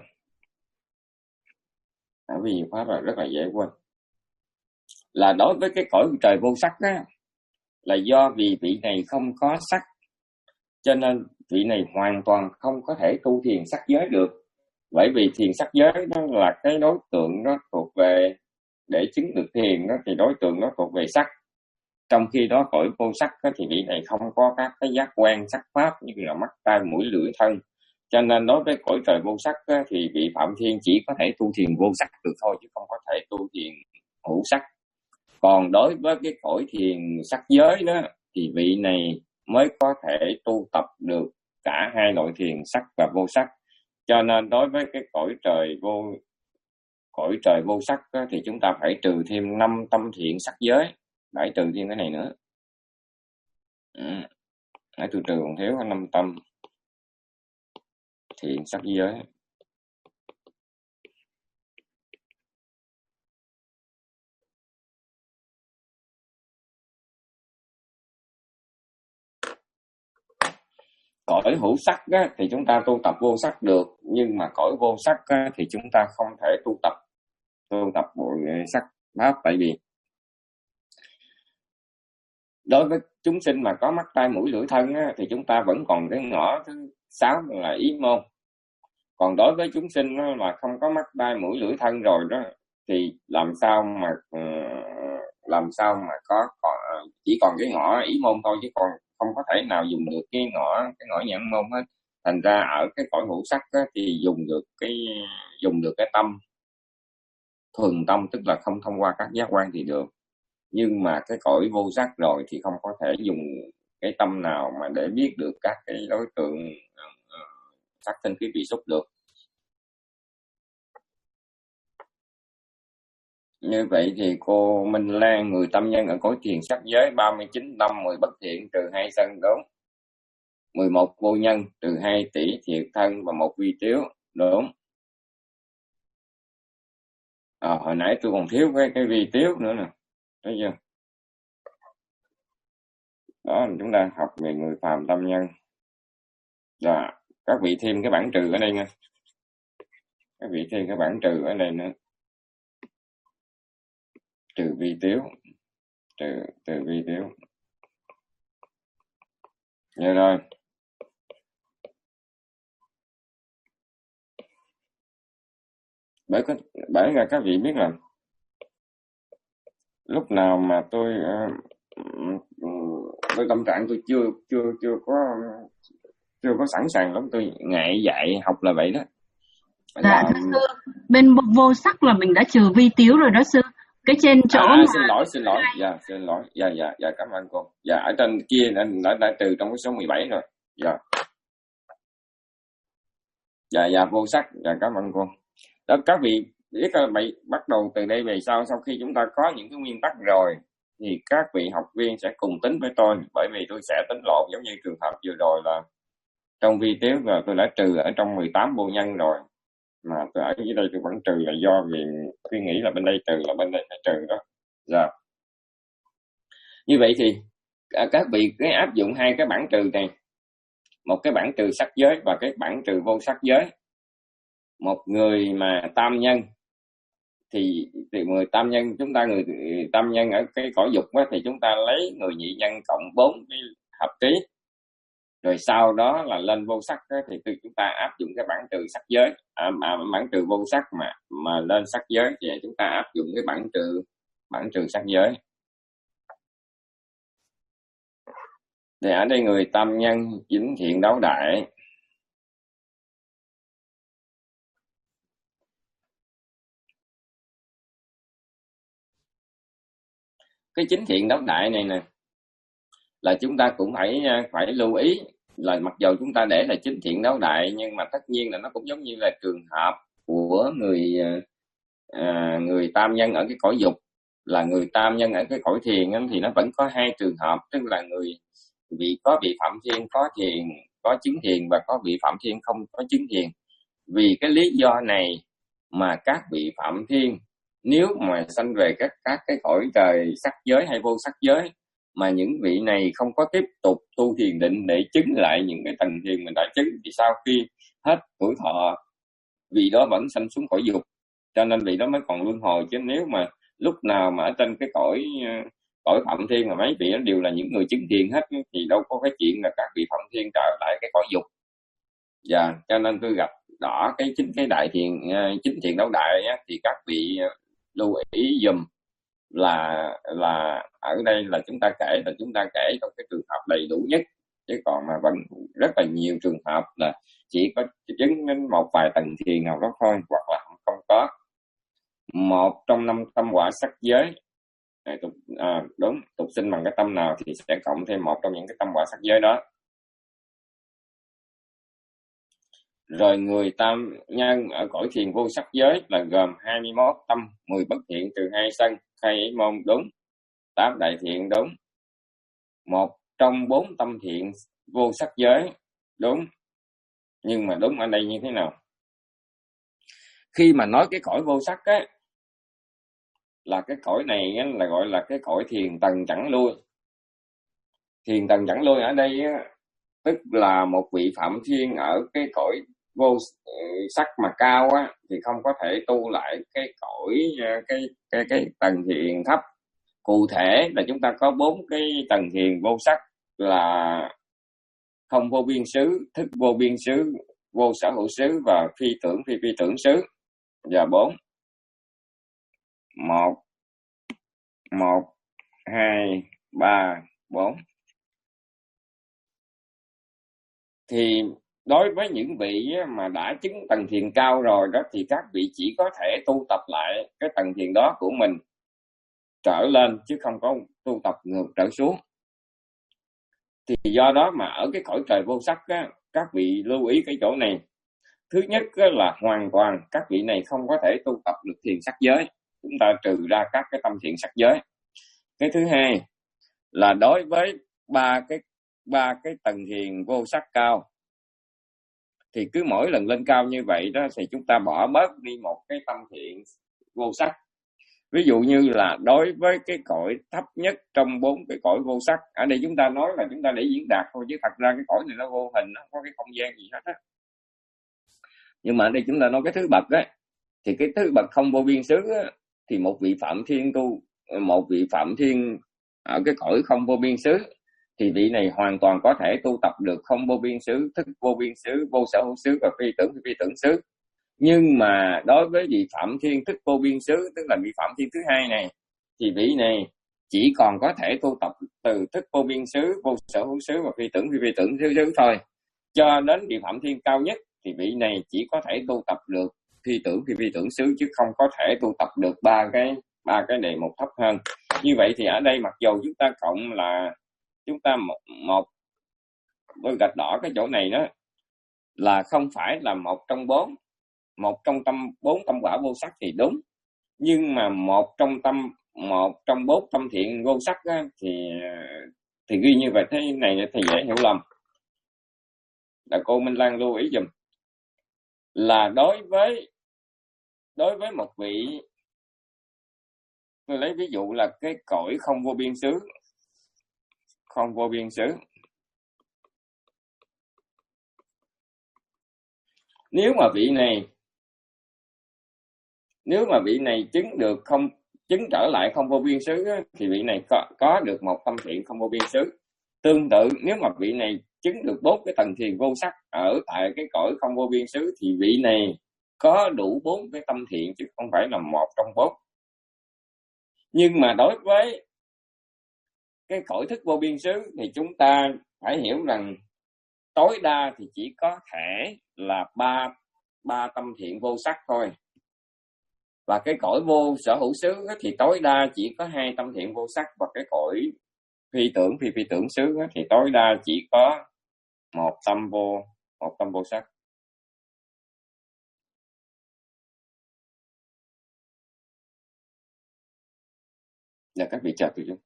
Ở vi diệu pháp là rất là dễ quên. Là đối với cái cõi trời vô sắc á, là do vì vị này không có sắc, cho nên vị này hoàn toàn không có thể tu thiền sắc giới được. Bởi vì thiền sắc giới đó là cái đối tượng nó thuộc về, để chứng được thiền đó thì đối tượng nó thuộc về sắc. Trong khi đó cõi vô sắc đó, thì vị này không có các cái giác quan sắc pháp như là mắt tai mũi lưỡi thân. Cho nên đối với cõi trời vô sắc đó, thì vị Phạm Thiên chỉ có thể tu thiền vô sắc được thôi, chứ không có thể tu thiền hữu sắc. Còn đối với cái cõi thiền sắc giới đó thì vị này mới có thể tu tập được cả hai loại thiền sắc và vô sắc. Cho nên đối với cái cõi trời vô cõi trời vô sắc đó, thì chúng ta phải trừ thêm năm tâm thiện sắc giới. Phải trừ thêm cái này nữa. Ừ. Hãy tôi trừ còn thiếu năm tâm thiện sắc giới. Cõi hữu sắc á, thì chúng ta tu tập vô sắc được, nhưng mà cõi vô sắc á, thì chúng ta không thể tu tập tu tập bộ sắc pháp. Tại vì đối với chúng sinh mà có mắt tai mũi lưỡi thân á, thì chúng ta vẫn còn cái ngõ thứ sáu là ý môn. Còn đối với chúng sinh á, mà không có mắt tai mũi lưỡi thân rồi đó, thì làm sao mà làm sao mà có, có chỉ còn cái ngõ ý môn thôi, chứ còn không có thể nào dùng được cái ngõ cái ngõ nhãn môn hết. Thành ra ở cái cõi hữu sắc á, thì dùng được cái dùng được cái tâm thuần tâm, tức là không thông qua các giác quan thì được. Nhưng mà cái cõi vô sắc rồi thì không có thể dùng cái tâm nào mà để biết được các cái đối tượng uh, sắc thân khí vị xúc được. Như vậy thì cô Minh Lan, người tâm nhân ở cõi thiền sắc giới, ba mươi chín tâm, mười bất thiện, trừ hai sân, đúng. mười một vô nhân, trừ hai tỷ thiệt thân và một vi tiếu, đúng. À, hồi nãy tôi còn thiếu cái cái vi tiếu nữa nè, thấy chưa? Đó, chúng ta học về người phàm tâm nhân. Rồi, các vị thêm cái bảng trừ ở đây nha. Các vị thêm cái bảng trừ ở đây nữa. Trừ vi tiếu, trừ trừ vi tiếu. Dạ rồi. Bởi, bởi là các vị biết là lúc nào mà tôi với tâm trạng tôi chưa chưa chưa có chưa có sẵn sàng lắm, tôi ngại dạy học là vậy đó. Dạ thưa sư, bên vô sắc là mình đã trừ vi tiếu rồi đó sư. Cái trên chỗ à, mà... xin lỗi xin lỗi dạ xin lỗi dạ dạ dạ cảm ơn cô. Dạ ở trên kia anh đã, đã trừ trong cái số mười bảy rồi. Dạ dạ dạ vô sắc. Dạ cảm ơn cô. Đó, các vị biết là vậy, bắt đầu từ đây về sau, sau khi chúng ta có những cái nguyên tắc rồi thì các vị học viên sẽ cùng tính với tôi, bởi vì tôi sẽ tính lộn, giống như trường hợp vừa rồi là trong vi tiếu là tôi đã trừ ở trong mười tám vô nhân rồi, mà tôi ở dưới đây tôi vẫn trừ là do vì suy nghĩ là bên đây trừ là bên đây phải trừ đó. Dạ. Như vậy thì các vị cái áp dụng hai cái bảng trừ này, một cái bảng trừ sắc giới và cái bảng trừ vô sắc giới. Một người mà tam nhân thì, thì người tam nhân chúng ta người tam nhân ở cái cõi dục á, thì chúng ta lấy người nhị nhân cộng bốn cái hợp trí, rồi sau đó là lên vô sắc á, thì chúng ta áp dụng cái bảng trừ sắc giới, à, à, bảng trừ vô sắc mà mà lên sắc giới thì chúng ta áp dụng cái bảng trừ bảng trừ sắc giới. Thì ở đây người tam nhân chính thiện đấu đại, cái chính thiện đấu đại này nè là chúng ta cũng phải phải lưu ý là mặc dù chúng ta để là chính thiện đấu đại, nhưng mà tất nhiên là nó cũng giống như là trường hợp của người à, người tam nhân ở cái cõi dục, là người tam nhân ở cái cõi thiền ấy, thì nó vẫn có hai trường hợp, tức là người vị có vị phạm thiên có thiền có chứng thiền và có vị phạm thiên không có chứng thiền. Vì cái lý do này mà các vị phạm thiên nếu mà sanh về các các cái cõi trời sắc giới hay vô sắc giới, mà những vị này không có tiếp tục tu thiền định để chứng lại những cái tầng thiền mình đã chứng, thì sau khi hết tuổi thọ vị đó vẫn sanh xuống cõi dục, cho nên vị đó mới còn luân hồi. Chứ nếu mà lúc nào mà ở trên cái cõi cõi phạm thiên mà mấy vị đó đều là những người chứng thiền hết thì đâu có cái chuyện là các vị phạm thiên trở lại cái cõi dục. Dạ, cho nên tôi gặp rõ cái chính cái đại thiền chính thiền đấu đại á, thì các vị lưu ý dùm là là ở đây là chúng ta kể là chúng ta kể trong cái trường hợp đầy đủ nhất, chứ còn mà vẫn rất là nhiều trường hợp là chỉ có chứng đến một vài tầng thiền nào đó thôi, hoặc là không có một trong năm tâm quả sắc giới. À, đúng, tục sinh bằng cái tâm nào thì sẽ cộng thêm một trong những cái tâm quả sắc giới đó. Rồi người tam nhân ở cõi thiền vô sắc giới là gồm hai mươi mốt tâm, mười bất thiện trừ hai sân, khai ý môn đúng, tám đại thiện đúng, một trong bốn tâm thiện vô sắc giới đúng. Nhưng mà đúng ở đây như thế nào? Khi mà nói cái cõi vô sắc á, là cái cõi này á, là gọi là cái cõi thiền tầng chẳng lui. Thiền tầng chẳng lui ở đây á, tức là một vị phạm thiên ở cái cõi vô sắc mà cao á, thì không có thể tu lại cái cõi cái cái cái tầng thiền thấp. Cụ thể là chúng ta có bốn cái tầng thiền vô sắc là không vô biên xứ, thức vô biên xứ, vô sở hữu xứ và phi tưởng phi phi tưởng xứ. Và bốn, một một hai ba bốn. Thì đối với những vị mà đã chứng tầng thiền cao rồi đó, thì các vị chỉ có thể tu tập lại cái tầng thiền đó của mình trở lên, chứ không có tu tập ngược trở xuống. Thì do đó mà ở cái cõi trời vô sắc á, các vị lưu ý cái chỗ này. Thứ nhất là hoàn toàn các vị này không có thể tu tập được thiền sắc giới, chúng ta trừ ra các cái tâm thiền sắc giới. Cái thứ hai là đối với ba cái ba cái tầng thiền vô sắc cao, thì cứ mỗi lần lên cao như vậy đó thì chúng ta bỏ bớt đi một cái tâm thiện vô sắc. Ví dụ như là đối với cái cõi thấp nhất trong bốn cái cõi vô sắc, ở đây chúng ta nói là chúng ta để diễn đạt thôi, chứ thật ra cái cõi này nó vô hình, nó không có cái không gian gì hết á. Nhưng mà ở đây chúng ta nói cái thứ bậc á, thì cái thứ bậc không vô biên xứ á, thì một vị phạm thiên tu, một vị phạm thiên ở cái cõi không vô biên xứ thì vị này hoàn toàn có thể tu tập được không vô biên xứ, thức vô biên xứ, vô sở hữu xứ và phi tưởng phi tưởng xứ. Nhưng mà đối với vị Phạm Thiên thức vô biên xứ, tức là vị Phạm Thiên thứ hai này, thì vị này chỉ còn có thể tu tập từ thức vô biên xứ, vô sở hữu xứ và phi tưởng phi, phi tưởng xứ, xứ thôi. Cho đến vị Phạm Thiên cao nhất thì vị này chỉ có thể tu tập được phi tưởng phi, phi tưởng xứ, chứ không có thể tu tập được ba cái ba cái đề mục thấp hơn. Như vậy thì ở đây mặc dù chúng ta cộng là chúng ta một, một tôi gạch đỏ cái chỗ này đó là không phải là một trong bốn, một trong tâm bốn tâm quả vô sắc thì đúng, nhưng mà một trong tâm một trong bốn tâm thiện vô sắc á, thì thì ghi như vậy, thế này thì dễ hiểu lầm. Là cô Minh Lan lưu ý dùm là đối với đối với một vị, tôi lấy ví dụ là cái cõi không vô biên xứ, không vô biên xứ, nếu mà vị này nếu mà vị này chứng được không chứng trở lại không vô biên xứ á, thì vị này có, có được một tâm thiện không vô biên xứ. Tương tự nếu mà vị này chứng được bốn cái tầng thiền vô sắc ở tại cái cõi không vô biên xứ thì vị này có đủ bốn cái tâm thiện chứ không phải là một trong bốn. Nhưng mà đối với cái cõi thức vô biên xứ thì chúng ta phải hiểu rằng tối đa thì chỉ có thể là ba ba tâm thiện vô sắc thôi. Và cái cõi vô sở hữu xứ thì tối đa chỉ có hai tâm thiện vô sắc, và cái cõi phi tưởng phi phi tưởng xứ thì tối đa chỉ có một tâm vô một tâm vô sắc. Là các vị chào tụi chúng.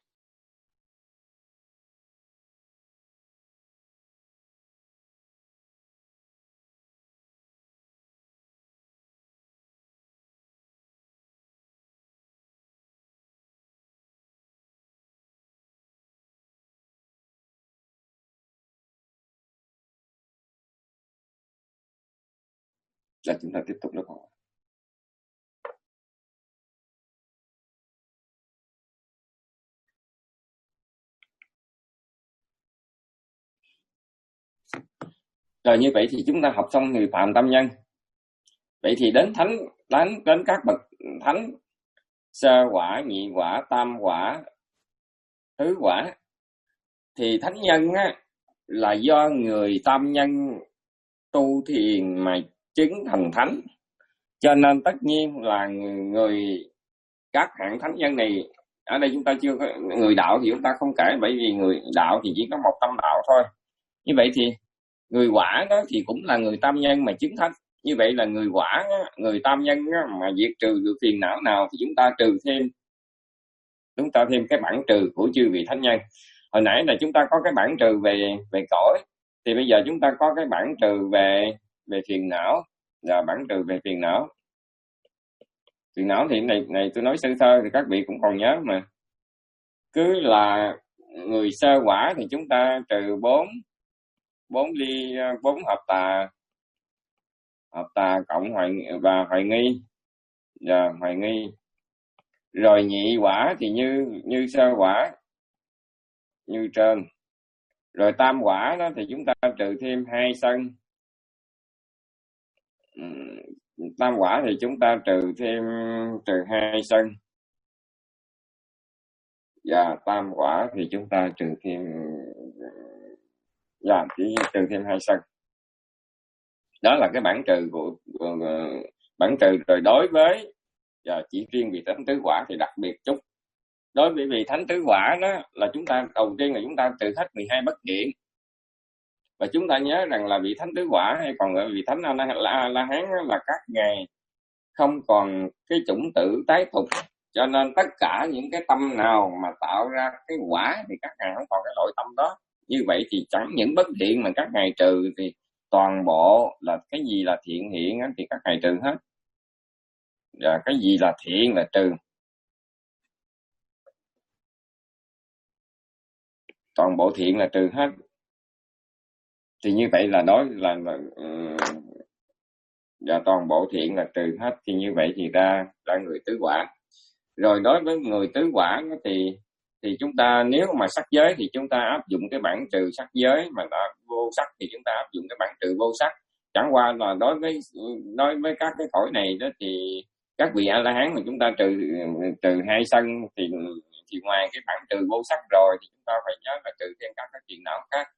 Là chúng ta tiếp tục lớp học. Rồi như vậy thì chúng ta học xong người phạm tâm nhân. Vậy thì đến thánh đến đến các bậc thánh sơ quả, nhị quả, tam quả, tứ quả thì thánh nhân á, là do người tam nhân tu thiền mà chứng thành thánh, cho nên tất nhiên là người các hạng thánh nhân này ở đây chúng ta chưa có, người đạo thì chúng ta không kể, bởi vì người đạo thì chỉ có một tâm đạo thôi. Như vậy thì người quả đó thì cũng là người tam nhân mà chứng thánh. Như vậy là người quả, người tam nhân mà diệt trừ được phiền não nào thì chúng ta trừ thêm chúng ta thêm cái bản trừ của chư vị thánh nhân. Hồi nãy là chúng ta có cái bản trừ về về cõi, thì bây giờ chúng ta có cái bản trừ về về phiền não, và bản trừ về phiền não. Phiền não thì này này tôi nói sơ sơ thì các vị cũng còn nhớ mà. Cứ là người sơ quả thì chúng ta trừ bốn bốn ly bốn hợp tà hợp tà cộng hoài và hoài nghi và hoài nghi. Rồi nhị quả thì như như sơ quả như trên. Rồi tam quả đó thì chúng ta trừ thêm hai sân. Tam quả thì chúng ta trừ thêm trừ hai sân. Và tam quả thì chúng ta trừ thêm và chỉ trừ thêm hai sân. Đó là cái bản trừ của, của bản trừ. Rồi đối với và chỉ riêng vị thánh tứ quả thì đặc biệt chút. Đối với vị thánh tứ quả đó là chúng ta đầu tiên là chúng ta trừ hết mười hai bất thiện. Và chúng ta nhớ rằng là vị thánh tứ quả hay còn gọi vị thánh La, La, La Hán là các ngài không còn cái chủng tử tái tục, cho nên tất cả những cái tâm nào mà tạo ra cái quả thì các ngài không còn cái nội tâm đó. Như vậy thì chẳng những bất thiện mà các ngài trừ thì toàn bộ là cái gì là thiện hiện thì các ngài trừ hết, và cái gì là thiện là trừ. Toàn bộ thiện là trừ hết. Thì như vậy là nói là, là uh, và toàn bộ thiện là trừ hết. Thì như vậy thì ra ra người tứ quả. Rồi đối với người tứ quả thì thì chúng ta nếu mà sắc giới thì chúng ta áp dụng cái bản trừ sắc giới, mà đã vô sắc thì chúng ta áp dụng cái bản trừ vô sắc. Chẳng qua là đối với đối với các cái cõi này đó thì các vị A La Hán mà chúng ta trừ trừ hai sân thì thì ngoài cái bản trừ vô sắc rồi thì chúng ta phải nhớ là trừ thêm các cái phiền não khác.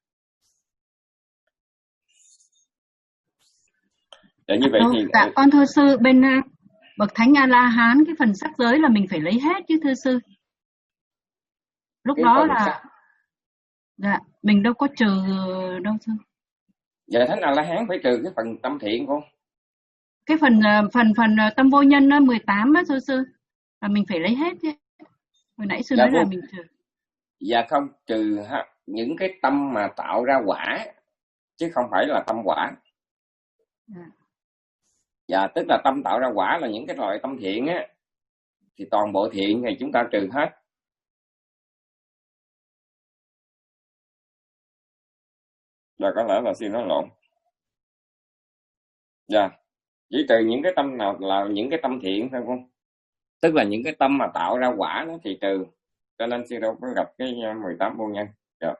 Để như vậy Đâu, thì dạ con thưa sư, bên uh, bậc thánh A La Hán cái phần sắc giới là mình phải lấy hết chứ thưa sư. Lúc cái đó phần là sắc, dạ mình đâu có trừ đâu sư. dạ thánh A La Hán phải trừ cái phần tâm thiện không? Cái phần uh, phần phần uh, tâm vô nhân uh, mười tám á thưa sư, là mình phải lấy hết chứ. Hồi nãy sư Dạ nói là vô, mình trừ. dạ không, trừ ha, những cái tâm mà tạo ra quả chứ không phải là tâm quả. Dạ. Dạ tức là tâm tạo ra quả là những cái loại tâm thiện á, thì toàn bộ thiện thì chúng ta trừ hết. Dạ có lẽ là xin nói lộn. Dạ chỉ trừ những cái tâm nào là những cái tâm thiện thôi không, tức là những cái tâm mà tạo ra quả đó thì trừ, cho nên sư đâu có gặp cái mười tám vô nhân. Dạ.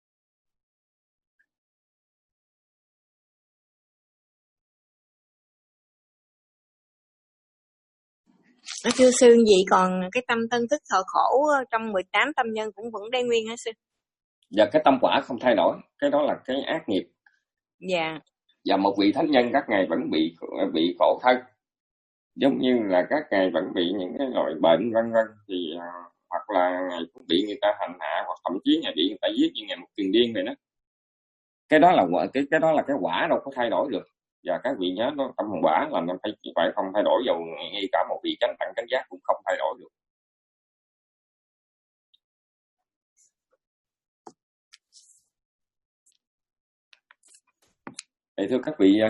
Thưa sư, vậy còn cái tâm tân thức thọ khổ trong mười tám tâm nhân cũng vẫn đây nguyên hả sư? Dạ cái tâm quả không thay đổi, cái đó là cái ác nghiệp. Dạ. Và một vị thánh nhân các ngài vẫn bị bị khổ thân, giống như là các ngài vẫn bị những cái loại bệnh vân vân, thì uh, hoặc là ngài cũng bị người ta hành hạ, hoặc thậm chí ngài bị người ta giết như ngài một tiền điên vậy đó. Cái đó là cái cái đó là cái quả đâu có thay đổi được. Và các vị nhớ đó, tâm quả là nó phải phải không thay đổi, dầu ngay cả một vị chánh đẳng chánh giác cũng không thay đổi được. Thì thưa các vị,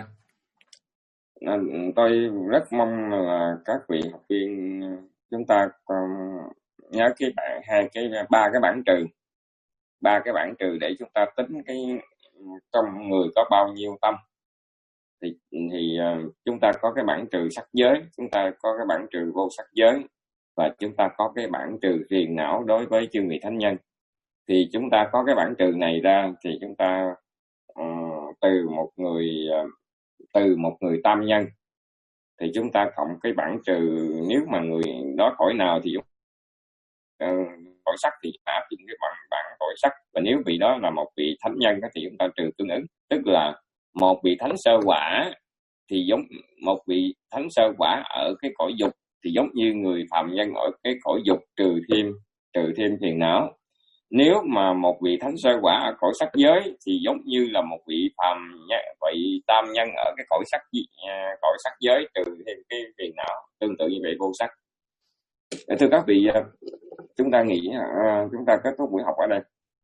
tôi rất mong là các vị học viên chúng ta nhớ cái bạn hai cái ba cái bản trừ, ba cái bản trừ để chúng ta tính cái trong người có bao nhiêu tâm. Thì, thì chúng ta có cái bản trừ sắc giới, chúng ta có cái bản trừ vô sắc giới, và chúng ta có cái bản trừ phiền não đối với chư vị thánh nhân. Thì chúng ta có cái bản trừ này ra thì chúng ta uh, từ một người uh, từ một người tam nhân thì chúng ta cộng cái bản trừ, nếu mà người đó cõi nào thì uh, cõi sắc thì chúng ta áp dụng cái bằng bản cõi sắc, và nếu vị đó là một vị thánh nhân thì chúng ta trừ tương ứng. Tức là một vị thánh sơ quả thì giống một vị thánh sơ quả ở cái cõi dục thì giống như người phàm nhân ở cái cõi dục, trừ thêm trừ thêm phiền não. Nếu mà một vị thánh sơ quả ở cõi sắc giới thì giống như là một vị phàm vị tam nhân ở cái cõi sắc cõi sắc giới, trừ thêm cái phiền não. Tương tự như vậy vô sắc. Thưa các vị, chúng ta nghĩ chúng ta kết thúc buổi học ở đây,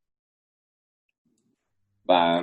và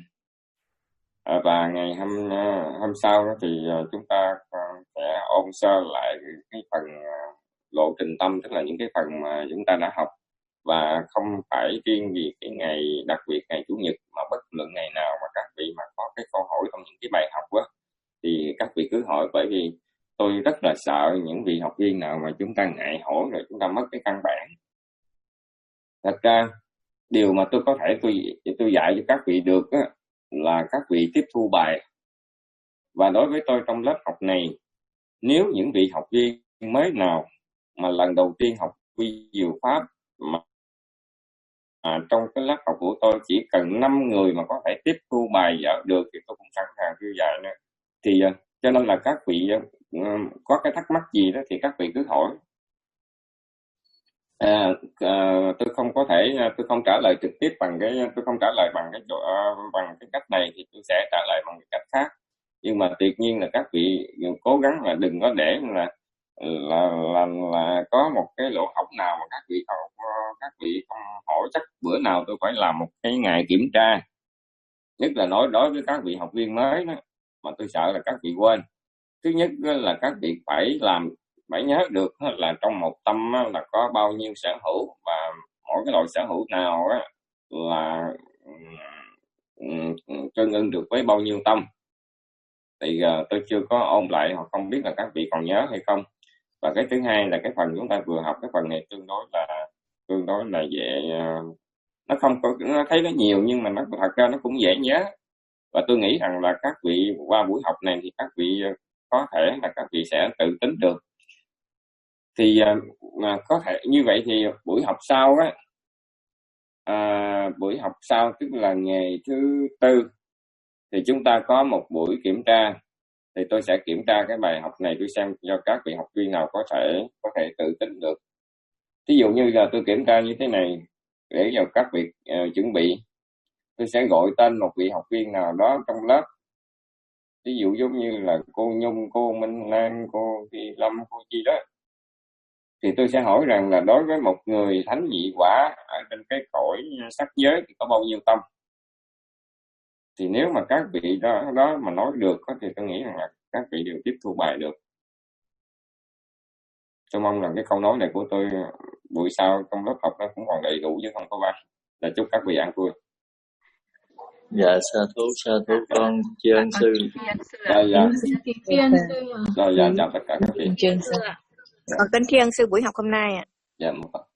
và ngày hôm hôm sau đó thì chúng ta sẽ ôn sơ lại cái phần lộ trình tâm, tức là những cái phần mà chúng ta đã học, và không phải riêng vì cái ngày đặc biệt ngày Chủ nhật, mà bất luận ngày nào mà các vị mà có cái câu hỏi trong những cái bài học đó, thì các vị cứ hỏi, bởi vì tôi rất là sợ những vị học viên nào mà chúng ta ngại hỏi rồi chúng ta mất cái căn bản. Thật ra điều mà tôi có thể tôi tôi dạy cho các vị được á, là các vị tiếp thu bài. Và đối với tôi trong lớp học này, nếu những vị học viên mới nào mà lần đầu tiên học vi diệu pháp mà à, trong cái lớp học của tôi chỉ cần năm người mà có thể tiếp thu bài dở được thì tôi cũng sẵn sàng đưa dạy nữa. Thì cho nên là các vị có cái thắc mắc gì đó thì các vị cứ hỏi. À, à, tôi không có thể tôi không trả lời trực tiếp bằng cái tôi không trả lời bằng cái bằng cái cách này, thì tôi sẽ trả lời bằng cái cách khác. Nhưng mà tuyệt nhiên là các vị cố gắng là đừng có để là là là, là có một cái lỗ hổng nào mà các vị không các vị không hỏi. Chắc bữa nào tôi phải làm một cái ngày kiểm tra, nhất là nói đối với các vị học viên mới đó, mà tôi sợ là các vị quên. Thứ nhất là các vị phải làm phải nhớ được là trong một tâm là có bao nhiêu sở hữu, và mỗi cái loại sở hữu nào là tương ưng được với bao nhiêu tâm. Thì tôi chưa có ôn lại, hoặc không biết là các vị còn nhớ hay không. Và cái thứ hai là cái phần chúng ta vừa học, cái phần này tương đối là tương đối là dễ, nó không có, nó thấy nó nhiều nhưng mà nó thật ra nó cũng dễ nhớ. Và tôi nghĩ rằng là các vị qua buổi học này thì các vị có thể là các vị sẽ tự tính được. Thì mà có thể như vậy thì buổi học sau á, à, buổi học sau tức là ngày thứ tư thì chúng ta có một buổi kiểm tra. Thì tôi sẽ kiểm tra cái bài học này, tôi xem cho các vị học viên nào có thể có thể tự tính được. Ví dụ như là tôi kiểm tra như thế này để cho các vị uh, chuẩn bị. Tôi sẽ gọi tên một vị học viên nào đó trong lớp. Ví dụ giống như là cô Nhung, cô Minh Lan, cô Phi Lâm, cô Chi đó. Thì tôi sẽ hỏi rằng là đối với một người thánh nhị quả ở trên cái cõi sắc giới thì có bao nhiêu tâm. Thì nếu mà các vị đó, đó mà nói được thì tôi nghĩ rằng là các vị đều tiếp thu bài được. Tôi mong rằng cái câu nói này của tôi buổi sau trong lớp học nó cũng còn đầy đủ chứ không có ba. Là chúc các vị ăn vui. Dạ sa thú sa thú con tri ân sư. Dạ dạ. Tri ân sư. Rồi dạ chào tất cả các vị. Con kính tri ân sư buổi học hôm nay ạ. Dạ.